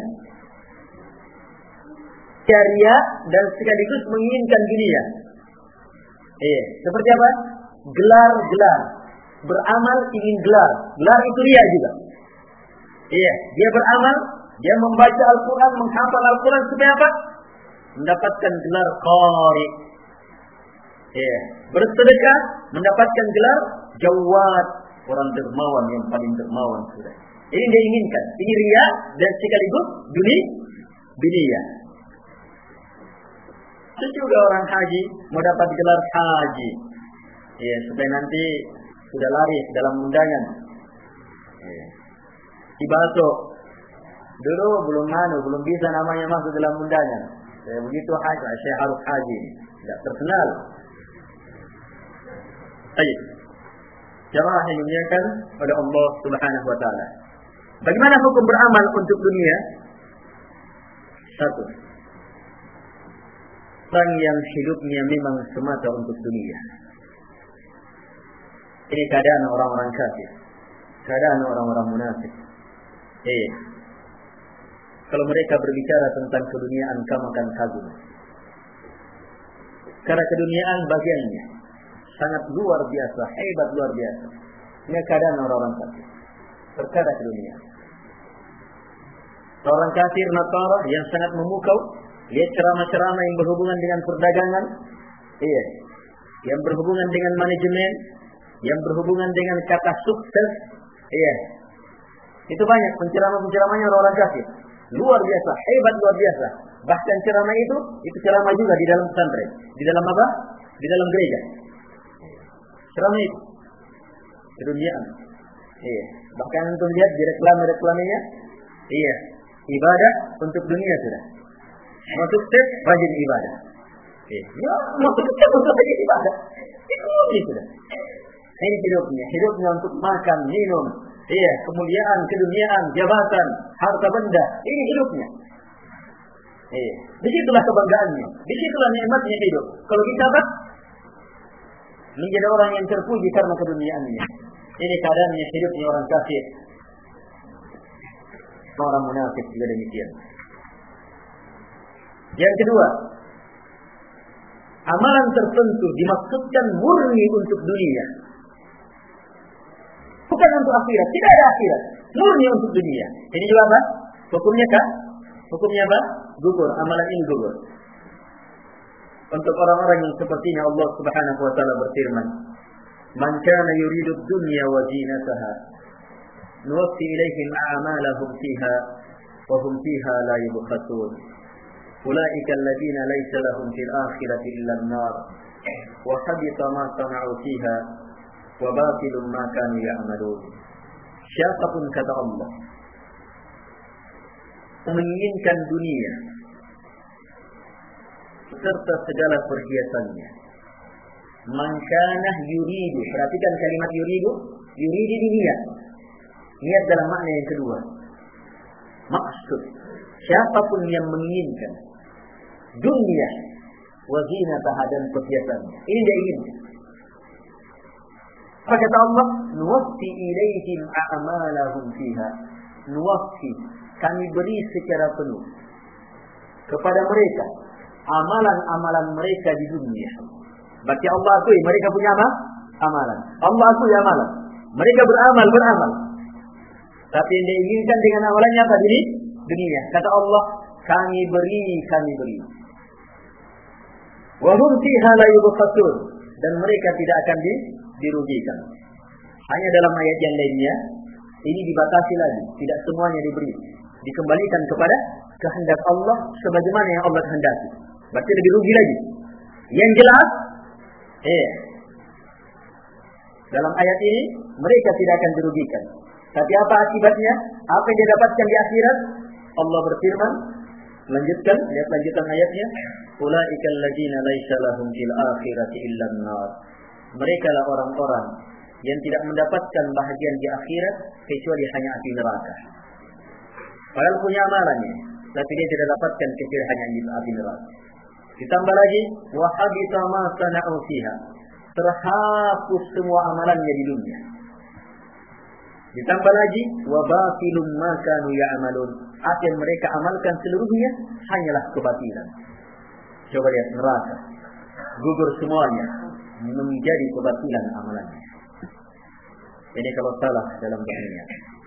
Dia riya dan sekaligus menginginkan dunia. Iya, seperti apa? Gelar-gelar. Beramal ingin gelar. Gelar itu riya juga. Iya, dia beramal, dia membaca Al-Quran, menghafal Al-Quran supaya apa? Mendapatkan gelar qari. Iya, bersedekah, mendapatkan gelar jawad, orang dermawan yang paling dermawan sudah. Ini dia inginkan. Ini riya dan sekaligus dunia, dunia. Itu juga orang haji mau dapat gelar haji. Ya, supaya nanti sudah laris dalam undangan. Ya. Ibadah. Dulu belum manu, belum bisa namanya masuk dalam undangan. Ya, begitu haji, saya harus haji. Tidak terkenal. Baik. Jamaah yang dimuliakan oleh Allah Subhanahu wa taala. Bagaimana hukum beramal untuk dunia? Satu. Orang yang hidupnya memang semata untuk dunia. Ini keadaan orang-orang kafir. Keadaan orang-orang munafik. Eh. Kalau mereka berbicara tentang keduniaan, kamu akan kagum. Karena keduniaan bagiannya sangat luar biasa, hebat luar biasa. Ini keadaan orang-orang kafir. Perkara keduniaan. Orang kafir Nasara yang sangat memukau, lihat ceramah-ceramah yang berhubungan dengan perdagangan, iya, yang berhubungan dengan manajemen, yang berhubungan dengan kata sukses, iya. Itu banyak penceramah-penceramahnya orang kafir. Luar biasa, hebat luar biasa. Bahkan ceramah itu, itu ceramah juga di dalam pesantren. Di dalam apa? Di dalam gereja. Ceramah itu keduniaan. Iya. Bahkan untuk lihat di reklam-reklamnya, iya, ibadah untuk dunia sudah. Mau sukses, rajin ibadah. Iya. Ya, mau sukses untuk rajin ibadah. Itu ini sudah. Ini hidupnya, hidupnya untuk makan, minum, iya, kemuliaan, keduniaan, jabatan, harta benda. Ini hidupnya. Iya. Disitulah kebanggaannya. Disitulah nikmatnya hidup. Kalau kita apa? Menjadi orang yang terpuji karena keduniaannya. Ini keadaannya hidupnya orang kafir. Orang munafik juga demikian. Yang kedua, amalan tertentu dimaksudkan murni untuk dunia. Bukan untuk akhirat, tidak ada akhirat. Murni untuk dunia. Ini juga apa? Hukumnya kah? Hukumnya apa? Gugur, amalan ini gugur. Untuk orang-orang yang sepertinya Allah Subhanahu wa taala berfirman, "Man kana yuridu ad-dunya wa zinataha, nuwaffi ilaihim a'malahum fiha wa hum fiha la yubkhasun. Ulaika alladziina laysa lahum fil akhirati illa an-nar, wa habita ma sana'u fiha wa batilun ma kanu ya'malun." Siapapun kata Allah menginginkan dunia serta segala perhiasannya. Man kana yuridu, perhatikan kalimat yuridu, yuridu dunia. Niat dalam makna yang kedua. Maksud siapapun yang menginginkan dunia wa zinataha dan perhiasannya. Ini dia inginkan. Apa kata Allah? Nuwaffi ilaihim a'malahum fiha. Nuwaffi, kami beri secara penuh kepada mereka amalan-amalan mereka di dunia. Berarti Allah akui mereka punya apa? Amalan. Allah akui amalan. Mereka beramal, beramal. Tapi yang diinginkan dengan amalannya apa? Ini dunia. Kata Allah, kami beri, kami beri. Wa hum fiha la yubkhasun, dan mereka tidak akan di, dirugikan. Hanya dalam ayat yang lainnya ini dibatasi lagi, tidak semuanya diberi, dikembalikan kepada kehendak Allah sebagaimana yang Allah kehendaki. Berarti lebih rugi lagi. Yang jelas, eh, dalam ayat ini mereka tidak akan dirugikan. Tapi apa akibatnya? Apa yang dia dapatkan di akhirat? Allah berfirman, lanjutkan, lihat lanjutan ayatnya. Ulaikal ladzina laisa lahum fil akhirati illa an-nar. Mereka lah orang-orang yang tidak mendapatkan bahagian di akhirat kecuali hanya api neraka. Padahal punya amalannya, tapi dia tidak dapatkan kecuali hanya api neraka. Ditambah lagi, wa habita ma sana'u fiha. Terhapus semua amalannya di dunia. Ditambah lagi, wa batilum ma kanu ya'malun. Apa yang mereka amalkan seluruhnya hanyalah kebatilan. Coba lihat neraka, gugur semuanya menjadi kebatilan amalannya. Ini kalau salah dalam dunia.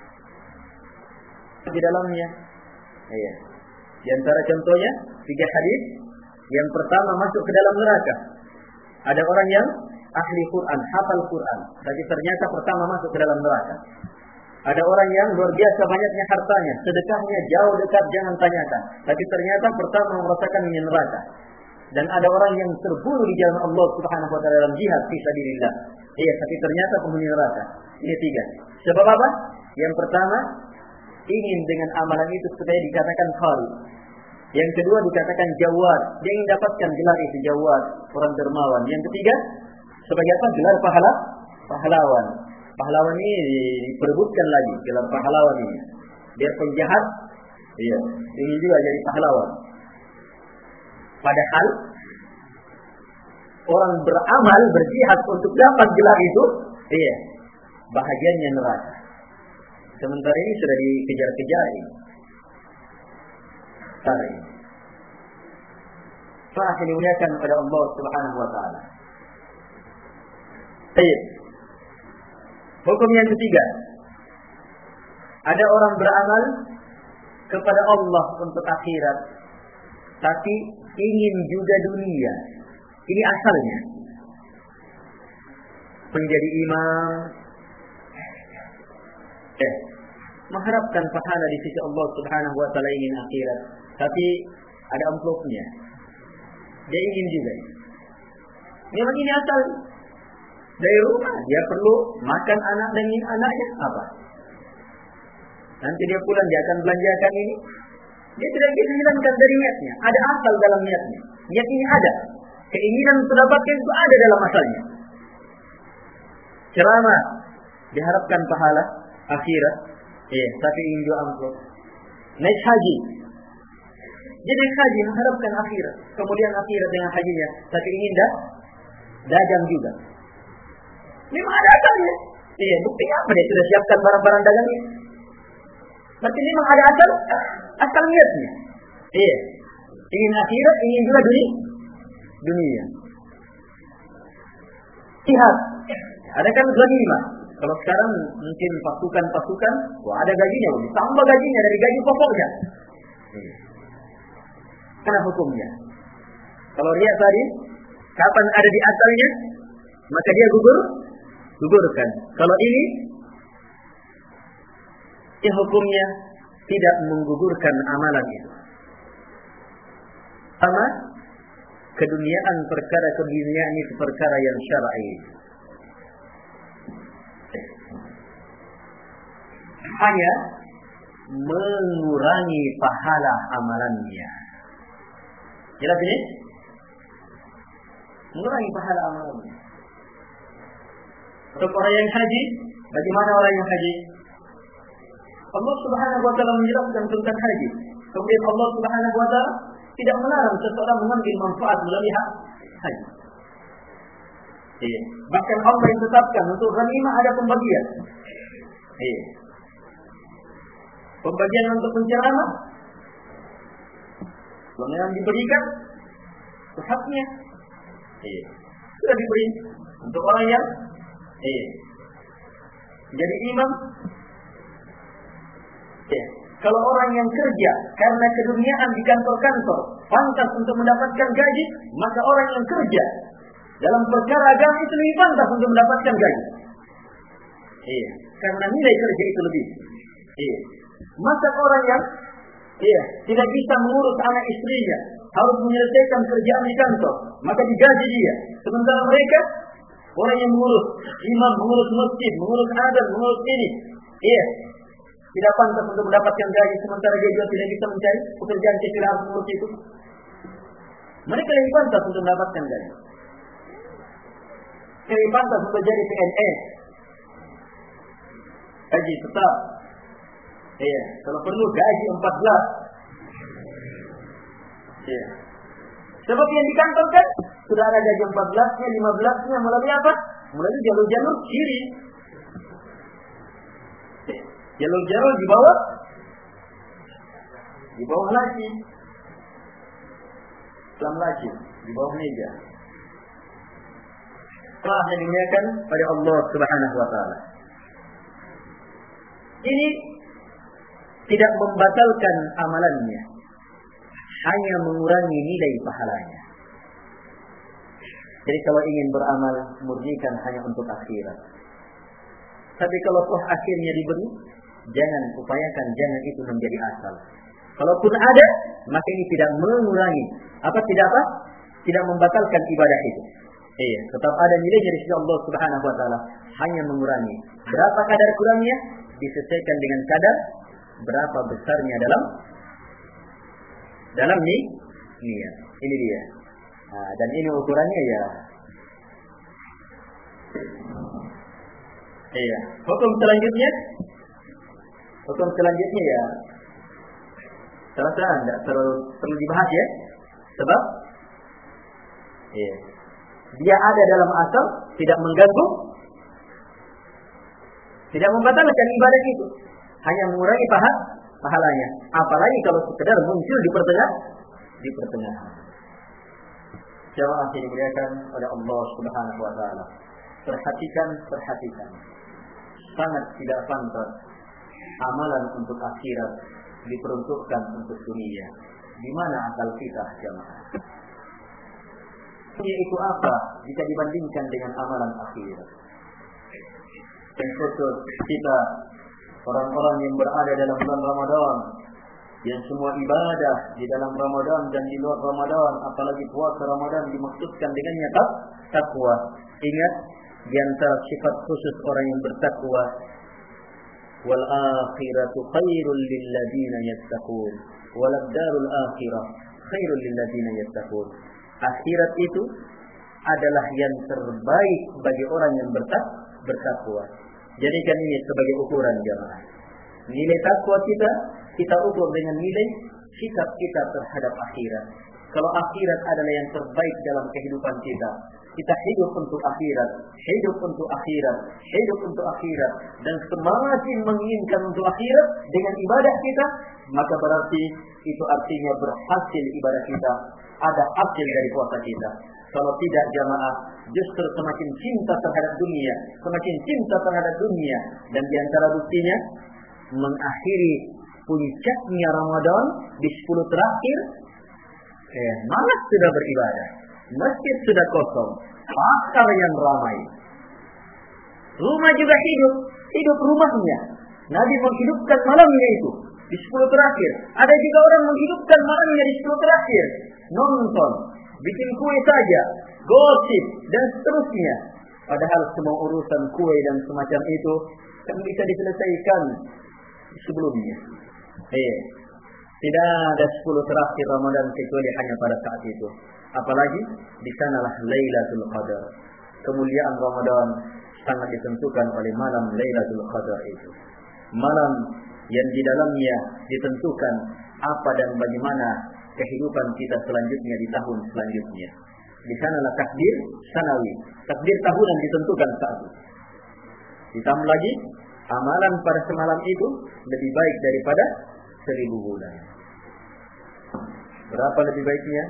Di dalamnya, ya. Di antara contohnya tiga hadis. Yang pertama masuk ke dalam neraka. Ada orang yang ahli Quran, hafal Quran, tapi ternyata pertama masuk ke dalam neraka. Ada orang yang luar biasa banyaknya hartanya, sedekahnya jauh dekat jangan tanyakan, tapi ternyata pertama merasakan neraka. Dan ada orang yang terbunuh di jalan Allah Subhanahu wa taala dalam jihad fi sabilillah. Iya, tapi ternyata penghuni neraka. Ini tiga. Sebab apa? Yang pertama, ingin dengan amalan itu supaya dikatakan khalid. Yang kedua dikatakan jawad, dia ingin dapatkan gelar itu jawad, orang dermawan. Yang ketiga, sebagai apa? Gelar pahala, pahlawan. Pahlawan ini diperebutkan lagi, gelar pahlawan ini. Biar penjahat, iya, ingin juga jadi pahlawan. Padahal orang beramal, berjihad untuk dapat gelar itu, iya, bahagiannya neraka. Sementara ini sudah dikejar-kejar ini. Tarik. Faham dimuliakan pada Allah Subhanahu wa taala. Baik. Hukum yang ketiga. Ada orang beramal kepada Allah untuk akhirat, tapi ingin juga dunia. Ini asalnya. Menjadi imam, eh, mengharapkan pahala di sisi Allah Subhanahu wa taala, ingin akhirat, tapi ada amplopnya. Dia ingin juga. Memang ini asal dari rumah. Dia perlu makan anak dan anaknya apa? Nanti dia pulang dia akan belanjakan ini. Dia tidak bisa hilangkan dari niatnya. Ada asal dalam niatnya. Niat ini ada. Keinginan untuk dapatkan itu ada dalam asalnya. Ceramah diharapkan pahala akhirat. Eh, tapi ingin juga amplop. Naik haji. Dia naik haji mengharapkan akhirat. Kemudian akhirat dengan hajinya, tapi ingin dah dagang juga. Memang ada asalnya. Iya, buktinya apa? Dia sudah siapkan barang-barang dagangnya. Berarti memang ada asal, asal niatnya. Iya, ingin akhirat, ingin juga dunia. Dunia. Lihat, ada kan lima. Kalau sekarang mungkin pasukan-pasukan, wah ada gajinya, tambah gajinya dari gaji pokoknya. Karena hukumnya. Kalau lihat tadi, kapan ada di asalnya, maka dia gugur, gugurkan. Kalau ini, ya hukumnya tidak menggugurkan amalan itu. Sama, keduniaan perkara keduniaan itu perkara yang syar'i. Hanya mengurangi pahala amalannya. Jelas ini? Mengurangi pahala amalannya. Untuk orang yang haji, bagaimana orang yang haji? Allah Subhanahu wa taala menjelaskan tentang haji. Kemudian Allah Subhanahu wa taala tidak melarang seseorang mengambil manfaat melalui haji. Iya. Bahkan Allah yang tetapkan untuk ghanimah ada pembagian. Iya. Pembagian untuk penceramah, kalau yang diberikan, haknya, iya, sudah diberi untuk orang yang, iya, jadi imam, iya, Kalau orang yang kerja karena keduniaan di kantor-kantor pantas untuk mendapatkan gaji, maka orang yang kerja dalam perkara agama itu lebih pantas untuk mendapatkan gaji. Iya, karena nilai kerja itu lebih. Iya. Masa orang yang iya, tidak bisa mengurus anak istrinya, harus menyelesaikan kerjaan di kantor, maka digaji dia. Sementara mereka orang yang mengurus imam, mengurus masjid, mengurus adat, mengurus ini, iya, tidak pantas untuk mendapatkan gaji, sementara dia juga tidak bisa mencari pekerjaan kecil harus mengurus itu. Mereka lebih pantas untuk mendapatkan gaji. Lebih pantas untuk jadi P N S, gaji tetap. Iya, kalau perlu gaji empat belas. Iya. Sebab yang di kantor kan sudah ada gaji empat belasnya, lima belasnya, melalui apa? Melalui jalur-jalur kiri. Jalur-jalur di bawah, di bawah lagi, dalam lagi, di bawah meja. Telah yang dimuliakan pada Allah Subhanahu Wa Taala. Ini tidak membatalkan amalannya, hanya mengurangi nilai pahalanya. Jadi kalau ingin beramal, murnikan hanya untuk akhirat. Tapi kalau toh akhirnya diberi, jangan upayakan, jangan itu menjadi asal. Kalaupun ada, maka ini tidak mengurangi. Apa tidak apa? Tidak membatalkan ibadah itu. Iya, tetap ada nilainya di sisi Allah Subhanahu Wa Taala, hanya mengurangi. Berapa kadar kurangnya? Disesuaikan dengan kadar berapa besarnya dalam dalam ni niat. Ini dia. Nah, dan ini ukurannya ya. Iya. Hukum selanjutnya, hukum selanjutnya ya. Terasa tidak terlalu perlu dibahas ya. Sebab, iya, dia ada dalam asal, tidak mengganggu, tidak membatalkan ibadah itu, hanya mengurangi pahala pahalanya. Apalagi kalau sekedar muncul di pertengahan, di pertengahan. Jamaah yang dimuliakan oleh Allah Subhanahu Wa Taala. Perhatikan, perhatikan. Sangat tidak pantas amalan untuk akhirat diperuntukkan untuk dunia. Di mana akal kita, jamaah? Itu apa jika dibandingkan dengan amalan akhirat? Yang khusus kita orang-orang yang berada dalam bulan Ramadan, yang semua ibadah di dalam Ramadan dan di luar Ramadan, apalagi puasa Ramadan dimaksudkan dengannya takwa. Ingat, di antara sifat khusus orang yang bertakwa, wal akhiratu khairul lil ladzina yattaqun, wal darul akhirah khairul lil ladzina yattaqun. Akhirat itu adalah yang terbaik bagi orang yang bertakwa. Jadikan ini sebagai ukuran, jemaah. Nilai takwa kita, kita ukur dengan nilai sikap kita terhadap akhirat. Kalau akhirat adalah yang terbaik dalam kehidupan kita, kita hidup untuk akhirat, hidup untuk akhirat, hidup untuk akhirat, dan semakin menginginkan untuk akhirat dengan ibadah kita, maka berarti itu artinya berhasil ibadah kita, ada hasil dari puasa kita. Kalau tidak, jamaah, justru semakin cinta terhadap dunia, semakin cinta terhadap dunia, dan di antara buktinya mengakhiri puncaknya Ramadan di sepuluh terakhir, eh, malas sudah beribadah, masjid sudah kosong, pasar yang ramai, rumah juga hidup, hidup rumahnya. Nabi menghidupkan malamnya itu di sepuluh terakhir. Ada juga orang menghidupkan malamnya di sepuluh terakhir, nonton, bikin kue saja, gosip, dan seterusnya. Padahal semua urusan kue dan semacam itu kan bisa diselesaikan sebelumnya. Eh, tidak ada sepuluh terakhir Ramadan kecuali hanya pada saat itu. Apalagi di sanalah Lailatul Qadar. Kemuliaan Ramadan sangat ditentukan oleh malam Lailatul Qadar itu. Malam yang di dalamnya ditentukan apa dan bagaimana kehidupan kita selanjutnya di tahun selanjutnya. Di sanalah takdir sanawi, takdir tahunan ditentukan saat itu. Ditambah lagi, amalan pada semalam itu lebih baik daripada seribu bulan. Berapa lebih baiknya?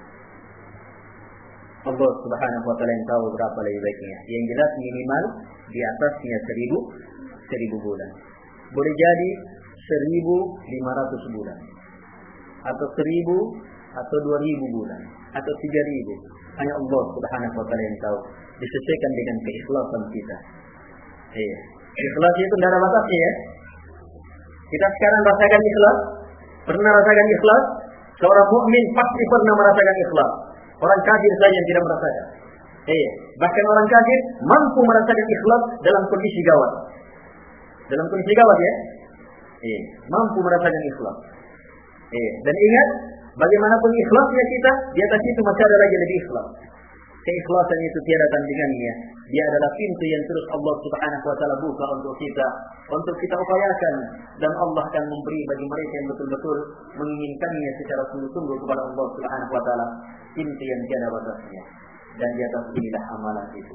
Allah Subhanahu Wa Taala yang tahu berapa lebih baiknya. Yang jelas minimal di atasnya seribu seribu bulan. Boleh jadi seribu lima ratus bulan, atau seribu, atau dua ribu bulan, atau tiga ribu. Hanya Allah Subhanahu wa Ta'ala yang tahu. Disesuaikan dengan keikhlasan kita. Iya. Ikhlas itu tidak ada batasnya ya. Kita sekarang rasakan ikhlas. Pernah rasakan ikhlas? Seorang mukmin pasti pernah merasakan ikhlas. Orang kafir saja yang tidak merasakan. Iya. Bahkan orang kafir mampu merasakan ikhlas dalam kondisi gawat. Dalam kondisi gawat ya. Iya. Mampu merasakan ikhlas. Iya. Dan ingat, bagaimanapun ikhlasnya kita, di atas itu masih ada lagi lebih ikhlas. Keikhlasan itu tiada tandingannya. Dia adalah pintu yang terus Allah Subhanahu wa Ta'ala buka untuk kita, untuk kita upayakan, dan Allah akan memberi bagi mereka yang betul-betul menginginkannya secara sungguh-sungguh kepada Allah Subhanahu wa Ta'ala, pintu yang tiada batasnya. Dan di atas inilah amalan itu.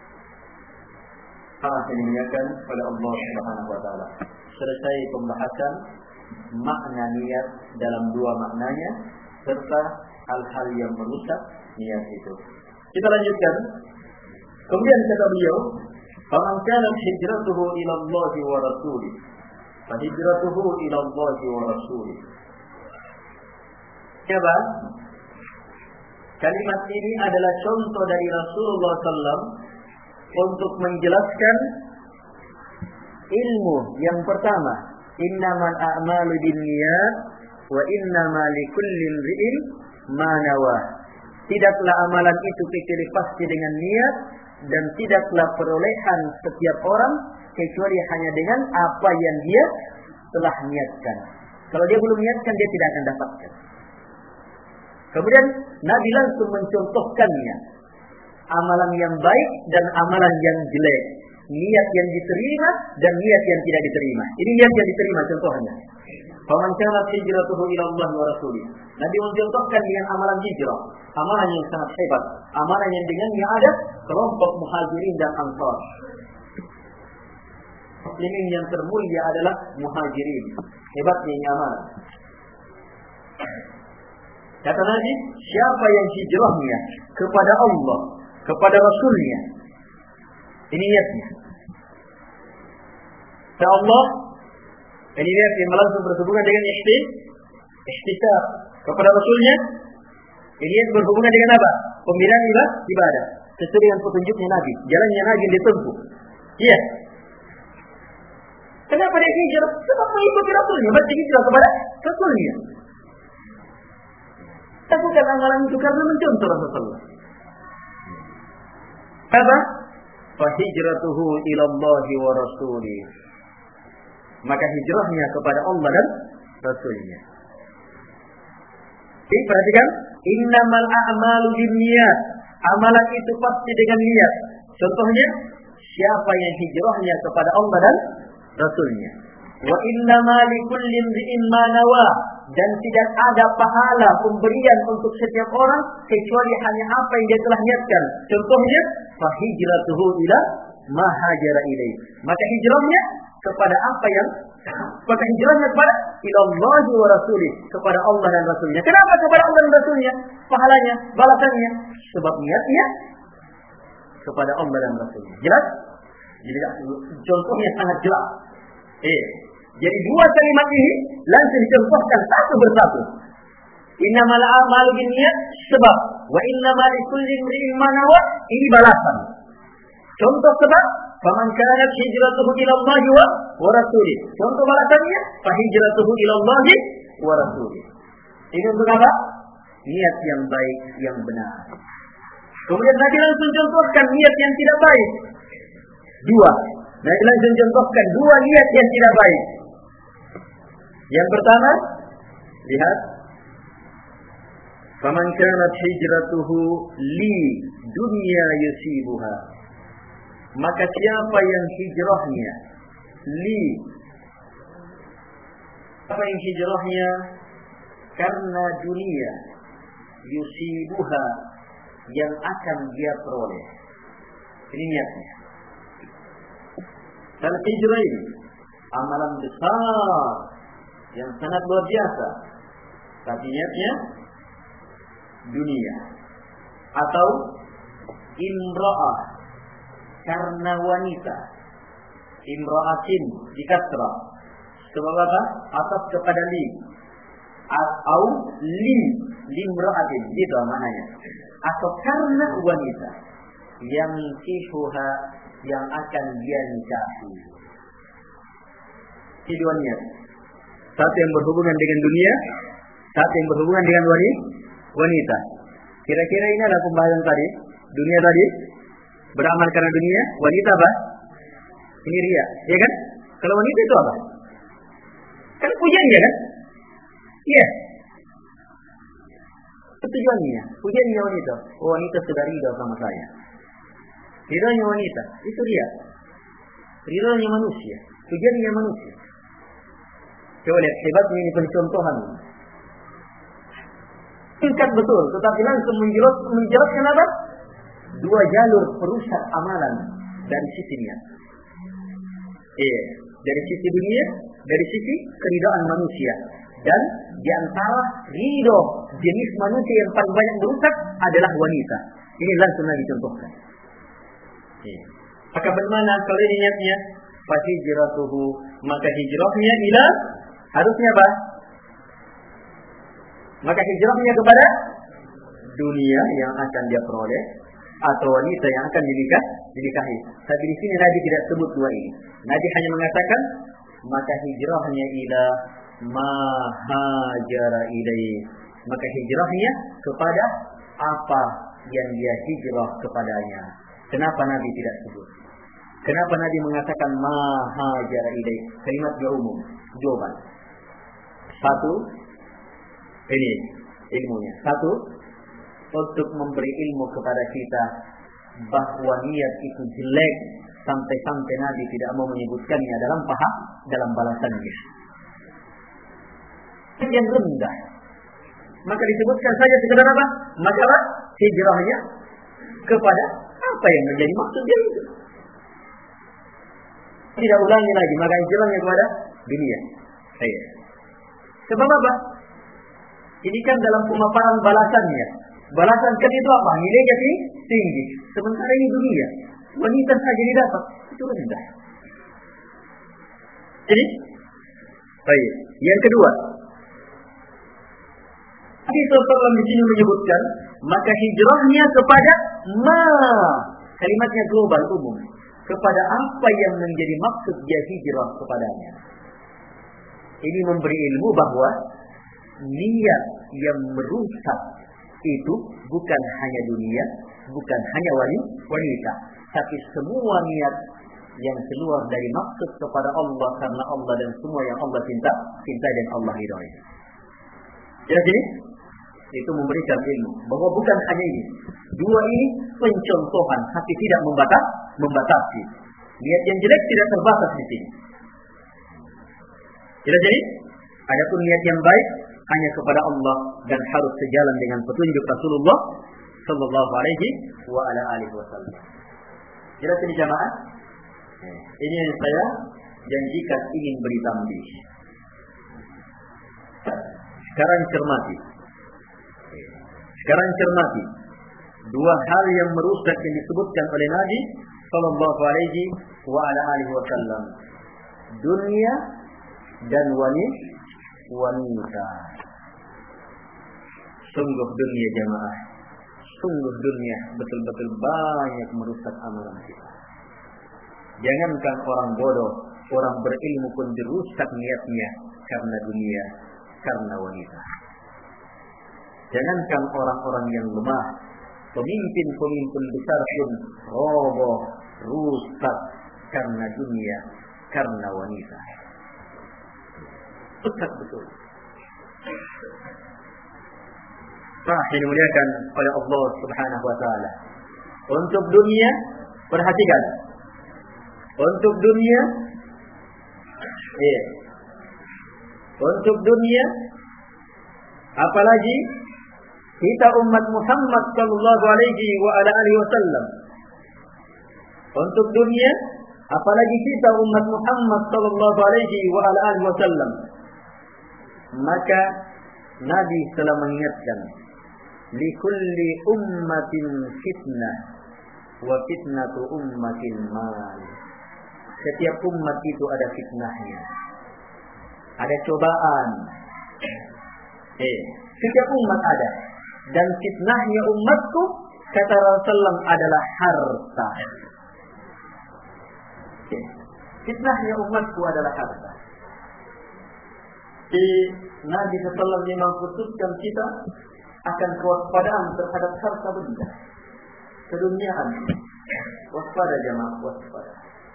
Allah dimuliakan oleh Allah Subhanahu wa Ta'ala. Selesai pembahasan makna niat dalam dua maknanya, serta hal-hal yang merusak niat itu. Kita lanjutkan. Kemudian kata beliau, "Faman kana hijratuhu ila Allah wa rasulih, fa hijratuhu ila Allah wa rasulih." Coba, kalimat ini adalah contoh dari Rasulullah sallallahu alaihi wasallam untuk menjelaskan ilmu yang pertama, innamal a'malu binniyat wa innamal likulli imri'in ma nawa. Tidaklah amalan itu kecuali pasti dengan niat, dan tidaklah perolehan setiap orang kecuali hanya dengan apa yang dia telah niatkan. Kalau dia belum niatkan, dia tidak akan dapatkan. Kemudian Nabi langsung mencontohkannya, amalan yang baik dan amalan yang jelek, niat yang diterima dan niat yang tidak diterima. Ini niat yang diterima contohnya. Faman kana hijratuhu ila Allah wa rasulih. Nabi mencontohkan dengan amalan hijrah, amalan yang sangat hebat, amalan yang dengannya ada kelompok muhajirin dan ansar. Muslimin yang termulia adalah muhajirin. Hebatnya ini amalan. Kata Nabi, siapa yang hijrahnya kepada Allah, kepada Rasulnya, ini niatnya. Kata Allah, ini niat yang langsung berhubungan dengan ihtisab kepada Rasulnya. Ini niat berhubungan dengan apa? Pembinaan ibadah sesuai dengan petunjuknya Nabi, jalannya Nabi yang ditempuh. Iya. Kenapa dia hijrah? Sebab mengikuti Rasulnya, berarti hijrah kepada Rasulnya. Lakukan amalan itu karena mencontoh Rasulullah. Apa? Fa hijratuhu ila Allah wa rasulih. Maka hijrahnya kepada Allah dan Rasulnya. Jadi perhatikan, innamal a'malu binniyat. Amalan itu pasti dengan niat. Contohnya, siapa yang hijrahnya kepada Allah dan Rasulnya. Wa innama likulli imri'in ma nawa. Dan tidak ada pahala pemberian untuk setiap orang kecuali hanya apa yang dia telah niatkan. Contohnya, fa hijratuhu ila ma hajara ilaih. Maka hijrahnya kepada apa yang maka hijrahnya kepada ilallah wa rasulih, kepada Allah dan Rasulnya. Kenapa kepada Allah dan Rasulnya? Pahalanya, balasannya, sebab niatnya kepada Allah dan Rasulnya. Jelas? Jadi contohnya sangat jelas. Eh, jadi dua kalimat ini langsung dicontohkan satu persatu. Innamal a'malu binniyat, sebab, wa innamal likulli imri'in ma nawa, ini balasan. Contoh sebab, faman kanat hijratuhu ila Allah wa rasulih. Contoh balasannya, fa hijratuhu ila Allah wa rasulih. Ini untuk apa? Niat yang baik, yang benar. Kemudian Nabi langsung contohkan niat yang tidak baik. Dua. Nabi langsung contohkan dua niat yang tidak baik. Yang pertama, lihat, faman kanat hijratuhu li dunya yusibuha. Maka siapa yang hijrahnya li, apa yang hijrahnya karena dunia, yusibuha, yang akan dia peroleh. Ini niatnya. Dan hijrah ini amalan besar yang sangat luar biasa. Tapi niatnya dunia. Atau imra'ah, karena wanita. Imra'atin di kasrah. Sebab apa? Ataf kepada li. Atau li. Limra'atin. Gitu maknanya. Atau karena wanita. Yang kihuha. Yang akan dia nikahi. Ini dua niat. Satu yang berhubungan dengan dunia. Satu yang berhubungan dengan wanita. Kira-kira ini adalah pembahasan tadi. Dunia tadi. Beramal karena dunia. Wanita apa? Ini ria. Ya kan? Kalau wanita itu apa? Kan pujiannya kan? Iya. Tujuannya. Pujiannya wanita. Oh, wanita sudah ridha sama saya. Ridhonya wanita. Itu dia. Ridhonya manusia. Tujuannya manusia. Coba lihat hebatnya ini pencontohan. Singkat betul, tetapi langsung menjerat menjeratkan apa? Dua jalur perusak amalan dari sisi niat. Iya, dari sisi dunia, dari sisi keridhaan manusia. Dan di antara ridho jenis manusia yang paling banyak merusak adalah wanita. Ini langsung lagi contohkan. Iya. Maka bagaimana kalau ini niatnya? Fahijratuhu, maka hijrahnya ila harusnya apa? Maka hijrahnya kepada dunia yang akan dia peroleh atau wanita yang akan dinikah, dinikahi. Tapi di sini Nabi tidak sebut dua ini. Nabi hanya mengatakan maka hijrahnya ila ma hajara ilaih. Maka hijrahnya kepada apa yang dia hijrah kepadanya. Kenapa Nabi tidak sebut? Kenapa Nabi mengatakan ma hajara ilaih? Kalimat dia umum. Jawaban. Satu, ini ilmunya. Satu, untuk memberi ilmu kepada kita bahwa niat itu jelek sampai-sampai Nabi tidak mau menyebutkannya dalam paha, dalam balasannya. Yang rendah. Maka disebutkan saja sekedar apa? Maka apa? Hijrahnya kepada apa yang menjadi maksudnya itu. Tidak ulangi lagi. Maka hijrahnya kepada dunia. Ayo. Sebab apa? Ini kan dalam pemaparan balasannya. Balasan kan itu apa? Nilainya tinggi. Sementara ini dunia. Wanita saja didapat. Itu rendah. Jadi, baik. Yang kedua. Nabi shallallahu alaihi wasallam di sini menyebutkan maka hijrahnya kepada ma. Kalimatnya global umum. Kepada apa yang menjadi maksud dia hijrah kepadanya. Ini memberi ilmu bahwa niat yang merusak itu bukan hanya dunia, bukan hanya wanita, tapi semua niat yang keluar dari maksud kepada Allah karena Allah dan semua yang Allah cinta, cinta dan Allah ridhoi. Jadi itu memberikan ilmu bahwa bukan hanya ini. Dua ini pencontohan, tapi tidak membatas, membatasi. Niat yang jelek tidak terbatas di sini. Jadi, adapun niat yang baik hanya kepada Allah dan harus sejalan dengan petunjuk Rasulullah sallallahu alaihi wa ala alihi wasallam. Jelas ini jamaah? Ini yang saya janjikan ingin beri tambih. Sekarang cermati. Sekarang cermati. Dua hal yang merusak yang disebutkan oleh Nabi sallallahu alaihi wa ala alihi wasallam. Dunia dan wanita. Sungguh dunia jamaah. Sungguh dunia betul-betul banyak merusak amalan kita. Jangankan orang bodoh, orang berilmu pun dirusak niatnya karena dunia, karena wanita. Jangankan orang-orang yang lemah, pemimpin-pemimpin besar pun roboh, rusak karena dunia, karena wanita. Rusak betul. Nah, dimuliakan oleh Allah Subhanahu wa taala. Untuk dunia, perhatikan. Untuk dunia, iya. Untuk dunia, apalagi kita umat Muhammad sallallahu alaihi wa ala alihi wasallam. Untuk dunia, apalagi kita umat Muhammad sallallahu alaihi wa ala alihi wasallam. Maka Nabi telah mengingatkan, likulli ummatin fitnah wa fitnatu ummatil mal. Setiap umat itu ada fitnahnya. ada cobaan. Eh, setiap umat ada. Dan fitnahnya umatku, kata Rasulullah, adalah harta. Eh, fitnahnya umatku adalah harta. Di Nabi sallallahu alaihi wasallam memang khususkan kita akan kewaspadaan terhadap harta benda. Keduniaan. Waspada jamaah, waspada.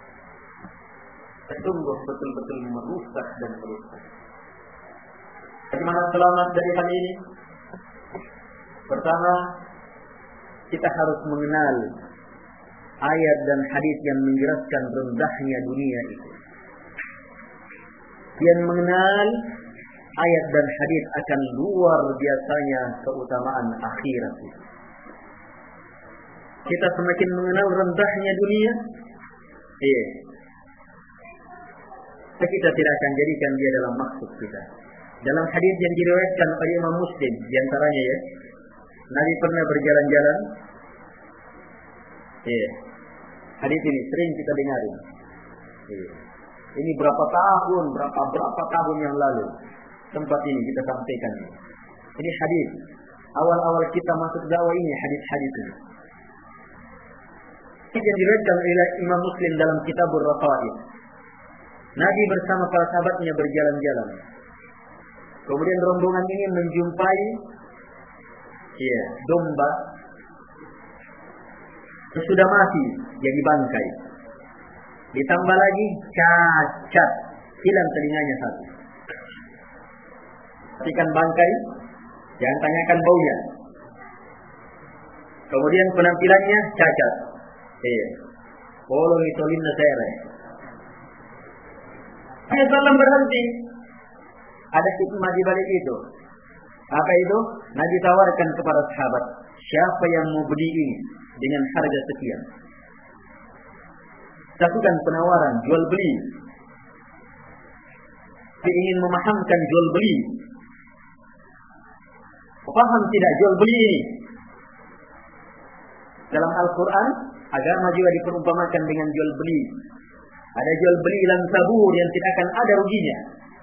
Sungguh betul-betul merusak dan merusak. Bagaimana selamat dari hal ini? Pertama, kita harus mengenal ayat dan hadis yang menjelaskan rendahnya dunia itu. Yang mengenal ayat dan hadis akan luar biasanya keutamaan akhirat itu. Kita semakin mengenal rendahnya dunia, eh, kita tidak akan jadikan dia dalam maksud kita. Dalam hadis yang diriwayatkan oleh Imam Muslim, diantaranya ya, Nabi pernah berjalan-jalan. Eh, hadis ini sering kita dengarin. Eh, ini berapa tahun, berapa berapa tahun yang lalu tempat ini kita sampaikan. Ini hadis. Awal-awal kita masuk dakwah ini hadis-hadis ini. Yang diriwayatkan oleh Imam Muslim dalam Kitabur Raqaib. Nabi bersama para sahabatnya berjalan-jalan. Kemudian rombongan ini menjumpai ya, domba yang sudah mati jadi bangkai. Ditambah lagi cacat, hilang telinganya satu. Perhatikan bangkai, jangan tanyakan baunya. Kemudian penampilannya cacat. Iya. Polo mitolin nasere. Nabi Sallam berhenti. Ada hikmah di balik itu. Apa itu? Nabi tawarkan kepada sahabat, siapa yang mau beli ini dengan harga sekian? Lakukan penawaran jual beli. Dia ingin memahamkan jual beli. Paham tidak jual beli ini? Dalam Al-Quran, agama juga diperumpamakan dengan jual beli. Ada jual beli lan tabur yang tidak akan ada ruginya.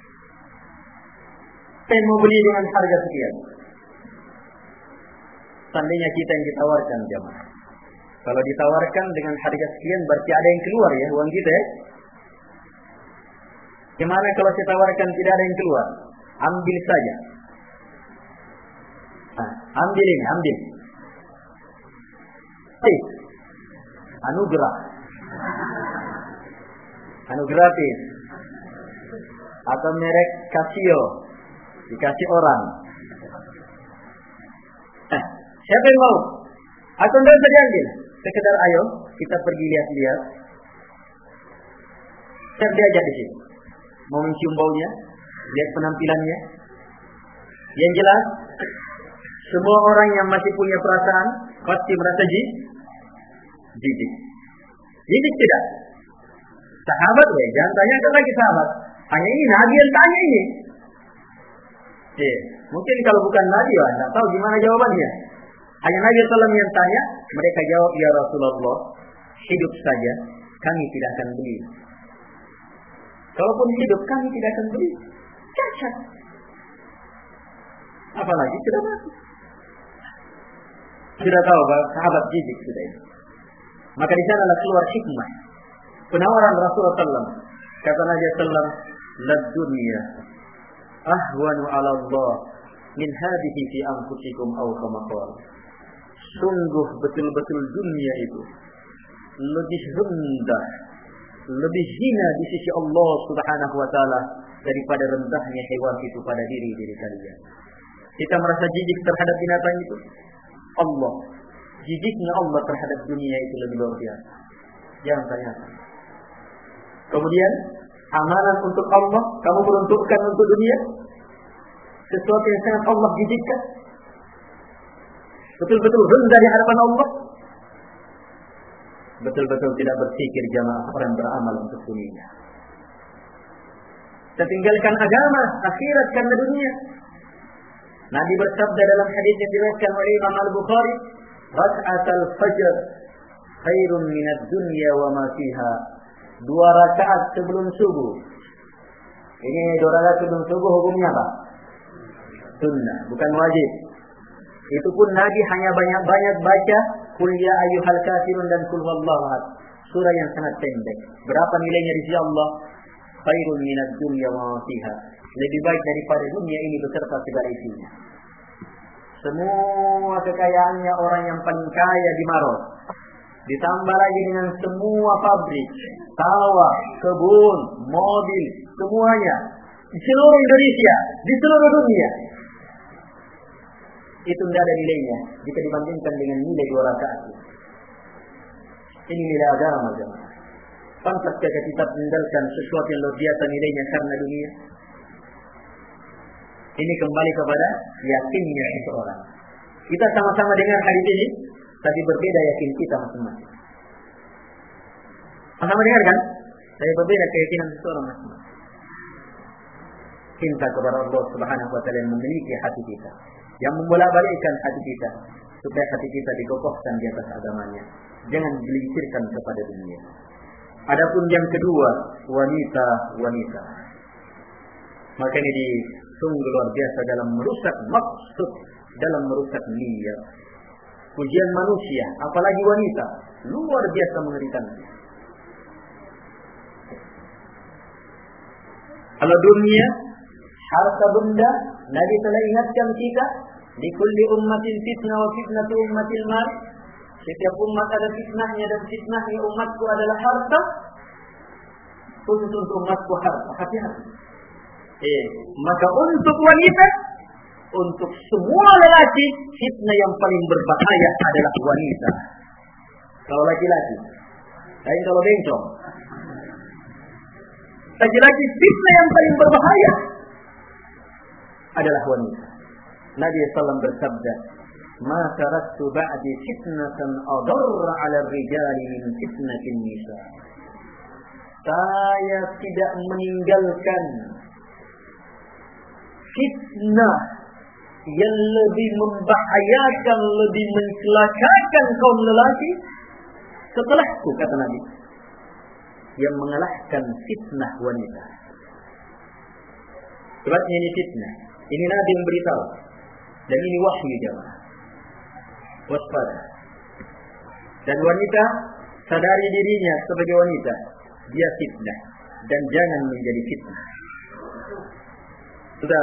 Saya mau beli dengan harga sekian. Seandainya kita yang ditawarkan jamaah. Kalau ditawarkan dengan harga sekian berarti ada yang keluar ya uang kita ya. Gimana kalau saya tawarkan tidak ada yang keluar? Ambil saja. Nah, ambil ini, ambil. Hey, anugerah. Anu gratis. Atau merek Casio. Dikasih orang. Nah, siapa yang mau? Atau tidak usah diambil. Sekedar ayo, kita pergi lihat-lihat. Saya diajak di sini. Mau mencium baunya, lihat penampilannya. Yang jelas, semua orang yang masih punya perasaan pasti merasa jijik. Jijik tidak? Sahabat ya, jangan tanyakan lagi sahabat. Hanya ini Nabi yang tanya ini. Eh, mungkin kalau bukan Nabi ya, tidak tahu gimana jawabannya. Hanya Nabi sallallahu alaihi wasallam yang tanya, mereka jawab, ya Rasulullah, hidup saja, kami tidak akan beli. Kalaupun hidup, kami tidak akan beli. Cacat. Apalagi sudah mati. Sudah tahu bahwa sahabat jijik sudah ini. Maka di sana keluar hikmah. Penawaran Rasulullah sallallahu alaihi wasallam. Kata Nabi sallallahu alaihi wasallam, "Lad dunya ahwanu 'ala Allah min hadhihi fi anfusikum aw kama qala." Sungguh betul-betul dunia itu lebih rendah, lebih hina di sisi Allah Subhanahu wa taala daripada rendahnya hewan itu pada diri-diri kalian. Kita merasa jijik terhadap binatang itu. Allah, jijiknya Allah terhadap dunia itu lebih luar biasa. Jangan tanyakan. Kemudian amalan untuk Allah kamu peruntukkan untuk dunia, sesuatu yang sangat Allah jijikkan, betul-betul rendah di hadapan Allah. Betul-betul tidak berpikir jamaah orang beramal untuk dunia. Kita tinggalkan agama, akhirat karena dunia. Nabi bersabda dalam hadis yang diriwayatkan oleh Imam Al-Bukhari, "Rak'atul fajr khairun minad dunya wa ma fiha." Dua rakaat sebelum subuh Ini doraka sebelum subuh hukumnya apa? Sunnah, bukan wajib. Itu pun Nabi hanya banyak-banyak baca Qul ya ayyuhal kafirun dan Qul huwallahu ahad. Surah yang sangat pendek. Berapa nilainya di sisi Allah? Khairun minad dunya wa ma fiha. Lebih baik daripada dunia ini beserta segala isinya. Semua kekayaannya orang yang paling kaya di Maros. Ditambah lagi dengan semua pabrik, sawah, kebun, mobil, semuanya di seluruh Indonesia, di seluruh dunia. Itu tidak ada nilainya jika dibandingkan dengan nilai dua rakaat. Ini nilai agama, jemaah. Pantaskah kita meninggalkan sesuatu yang luar biasa nilainya karena dunia? Ini kembali kepada yakinnya seseorang. Kita sama-sama dengar hadis ini, tapi berbeda yakin kita masing-masing. Sama-sama dengar kan? Tapi berbeda keyakinan seseorang masing-masing. Cinta kepada Allah Subhanahu wa taala yang memiliki hati kita, yang membolak-balikkan hati kita supaya hati kita dikokohkan di atas agamanya. Jangan digelincirkan kepada dunia. Adapun yang kedua, wanita-wanita. Maka ini di sungguh luar biasa dalam merusak maksud, dalam merusak niat. Pujian manusia, apalagi wanita, luar biasa mengerikan. Kalau dunia, harta benda, Nabi telah ingatkan kita, di kulli ummatin fitnah wa fitnatu ummatil mal. Setiap umat ada fitnahnya dan fitnahnya umatku adalah harta. Khusus untuk umatku harta, hati-hati. Eh, maka untuk wanita, untuk semua lelaki, fitnah yang paling berbahaya adalah wanita. Kalau laki-laki, lain kalau bencong. Laki-laki fitnah yang paling berbahaya adalah wanita. Nabi sallallahu alaihi wasallam bersabda, "Ma taraktu ba'di fitnatan adarra 'ala ar-rijali min fitnatin nisa." Saya tidak meninggalkan fitnah yang lebih membahayakan, lebih mencelakakan kaum lelaki setelahku, kata Nabi, yang mengalahkan fitnah wanita. Sebabnya ini fitnah. Ini Nabi yang beritahu. Dan ini wahyu, jemaah. Waspada. Dan wanita sadari dirinya sebagai wanita, dia fitnah dan jangan menjadi fitnah. Sudah.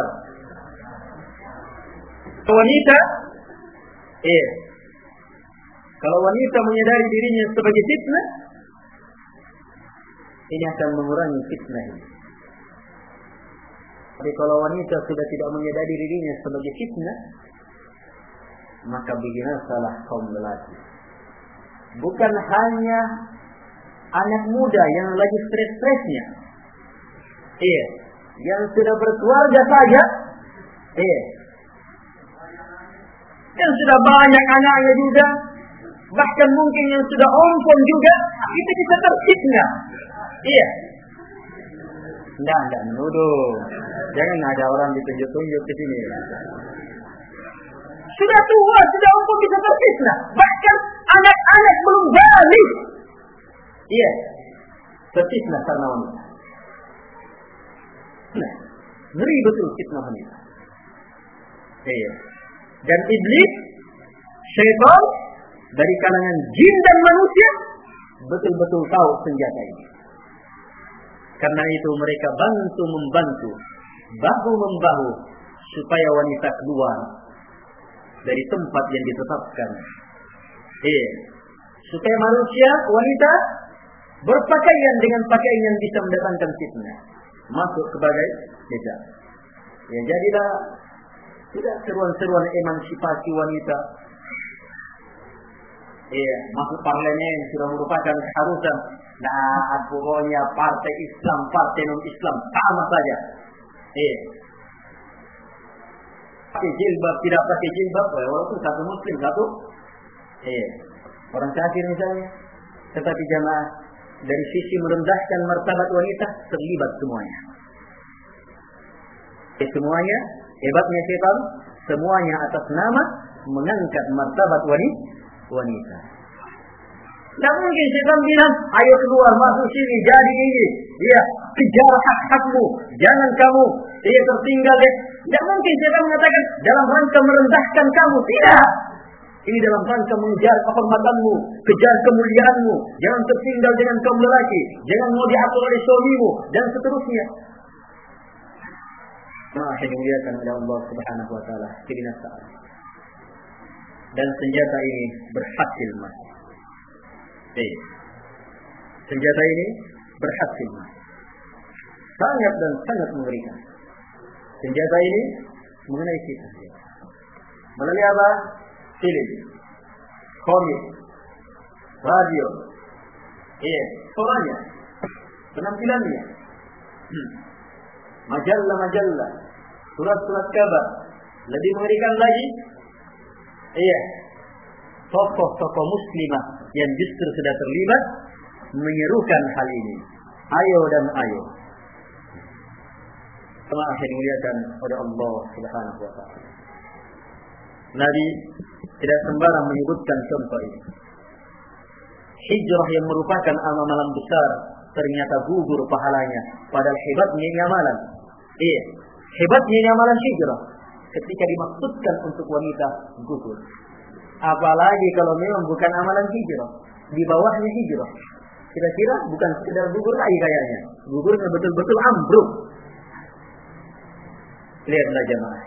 Wanita, eh, kalau wanita menyadari dirinya sebagai fitnah, ini akan mengurangi fitnah ini. Tapi kalau wanita sudah tidak menyadari dirinya sebagai fitnah, maka binasalah kaum lelaki. Bukan hanya anak muda yang lagi stres-stresnya, iya, yang sudah berkeluarga saja, iya, yang sudah banyak anaknya juga, bahkan mungkin yang sudah ompong juga, itu bisa terfitnah, iya. Enggak, enggak menuduh. Jangan ada orang ditunjuk-tunjuk ke sini. Sudah tua, sudah ompong bisa terfitnah. Bahkan anak-anak belum balik, iya, terfitnah karena wanita. Nah, ngeri betul fitnah wanita. Iya. Dan iblis, syaitan dari kalangan jin dan manusia betul-betul tahu senjata ini. Karena itu mereka bantu membantu, bahu membahu supaya wanita keluar dari tempat yang ditetapkan. Iya. Supaya manusia, wanita berpakaian dengan pakaian yang bisa mendatangkan fitnah, masuk sebagai hijab. Ya, jadilah tidak seruan-seruan emansipasi wanita. Iya, masuk parlemen sudah merupakan keharusan. Nah, pokoknya partai Islam, partai non-Islam sama saja. Iya. Pakai jilbab, tidak pakai jilbab, walaupun satu muslim, satu. Iya. Orang kafir misalnya. Tetapi jamaah, dari sisi merendahkan martabat wanita, terlibat semuanya. Eh, semuanya, hebatnya syaitan, semuanya atas nama mengangkat martabat wanita. Tidak mungkin syaitan bilang, ayo keluar masuk sini, jadi ini. Iya, kejar hak-hakmu, jangan kamu ia tertinggal deh. Tidak mungkin setan mengatakan dalam rangka merendahkan kamu, tidak. Ini dalam rangka mengejar kehormatanmu, kejar kemuliaanmu, jangan tertinggal dengan kaum lelaki, jangan mau diatur oleh suamimu dan seterusnya. Nah, yang dimuliakan oleh Allah Subhanahu wa taala, kebinasaan. Dan senjata ini berhasil, Mas. Eh, senjata ini berhasil, Mas. Sangat dan sangat mengerikan. Senjata ini mengenai kita. Melalui apa? Film, komik, radio, iya, suaranya, penampilannya, hmm. majalah-majalah, surat-surat kabar. Lebih mengerikan lagi, iya, tokoh-tokoh muslimah yang justru sudah terlibat menyerukan hal ini. Ayo dan ayo. Sama yang dimuliakan oleh Allah Subhanahu wa taala. Nabi tidak sembarang menyebutkan contoh ini. Hijrah yang merupakan amalan besar ternyata gugur pahalanya. Padahal hebatnya ini amalan. Iya, hebatnya ini amalan hijrah. Ketika dimaksudkan untuk wanita, gugur. Apalagi kalau memang bukan amalan hijrah, di bawahnya hijrah. Kira-kira bukan sekedar gugur lagi kayaknya. Gugurnya betul-betul ambruk. Lihatlah jemaah.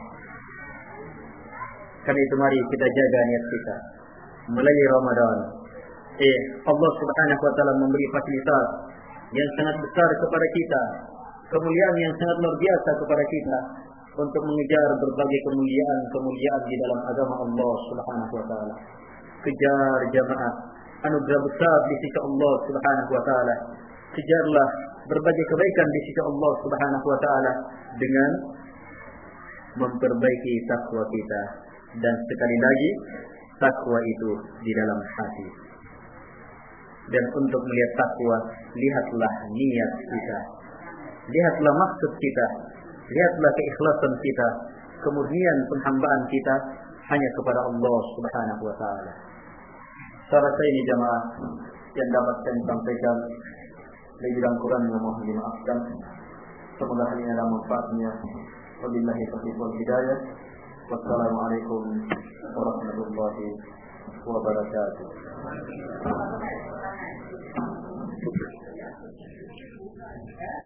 Karena itu mari kita jaga niat kita melalui Ramadan. Eh, Allah Subhanahu wa taala memberi fasilitas yang sangat besar kepada kita, kemuliaan yang sangat luar biasa kepada kita untuk mengejar berbagai kemuliaan-kemuliaan di dalam agama Allah Subhanahu wa taala. Kejar jamaah anugerah besar di sisi Allah Subhanahu wa taala. Kejarlah berbagai kebaikan di sisi Allah Subhanahu wa taala dengan memperbaiki takwa kita. Dan sekali lagi, takwa itu di dalam hati. Dan untuk melihat takwa, lihatlah niat kita, lihatlah maksud kita, lihatlah keikhlasan kita, kemurnian penghambaan kita hanya kepada Allah Subhanahu wa taala. Saya rasa ini jamaah yang dapat saya sampaikan. Lebih dan kurangnya mohon dimaafkan. Semoga hal ini adalah manfaatnya. Wabillahi taufiq wal hidayah. Wassalamualaikum warahmatullahi wabarakatuh.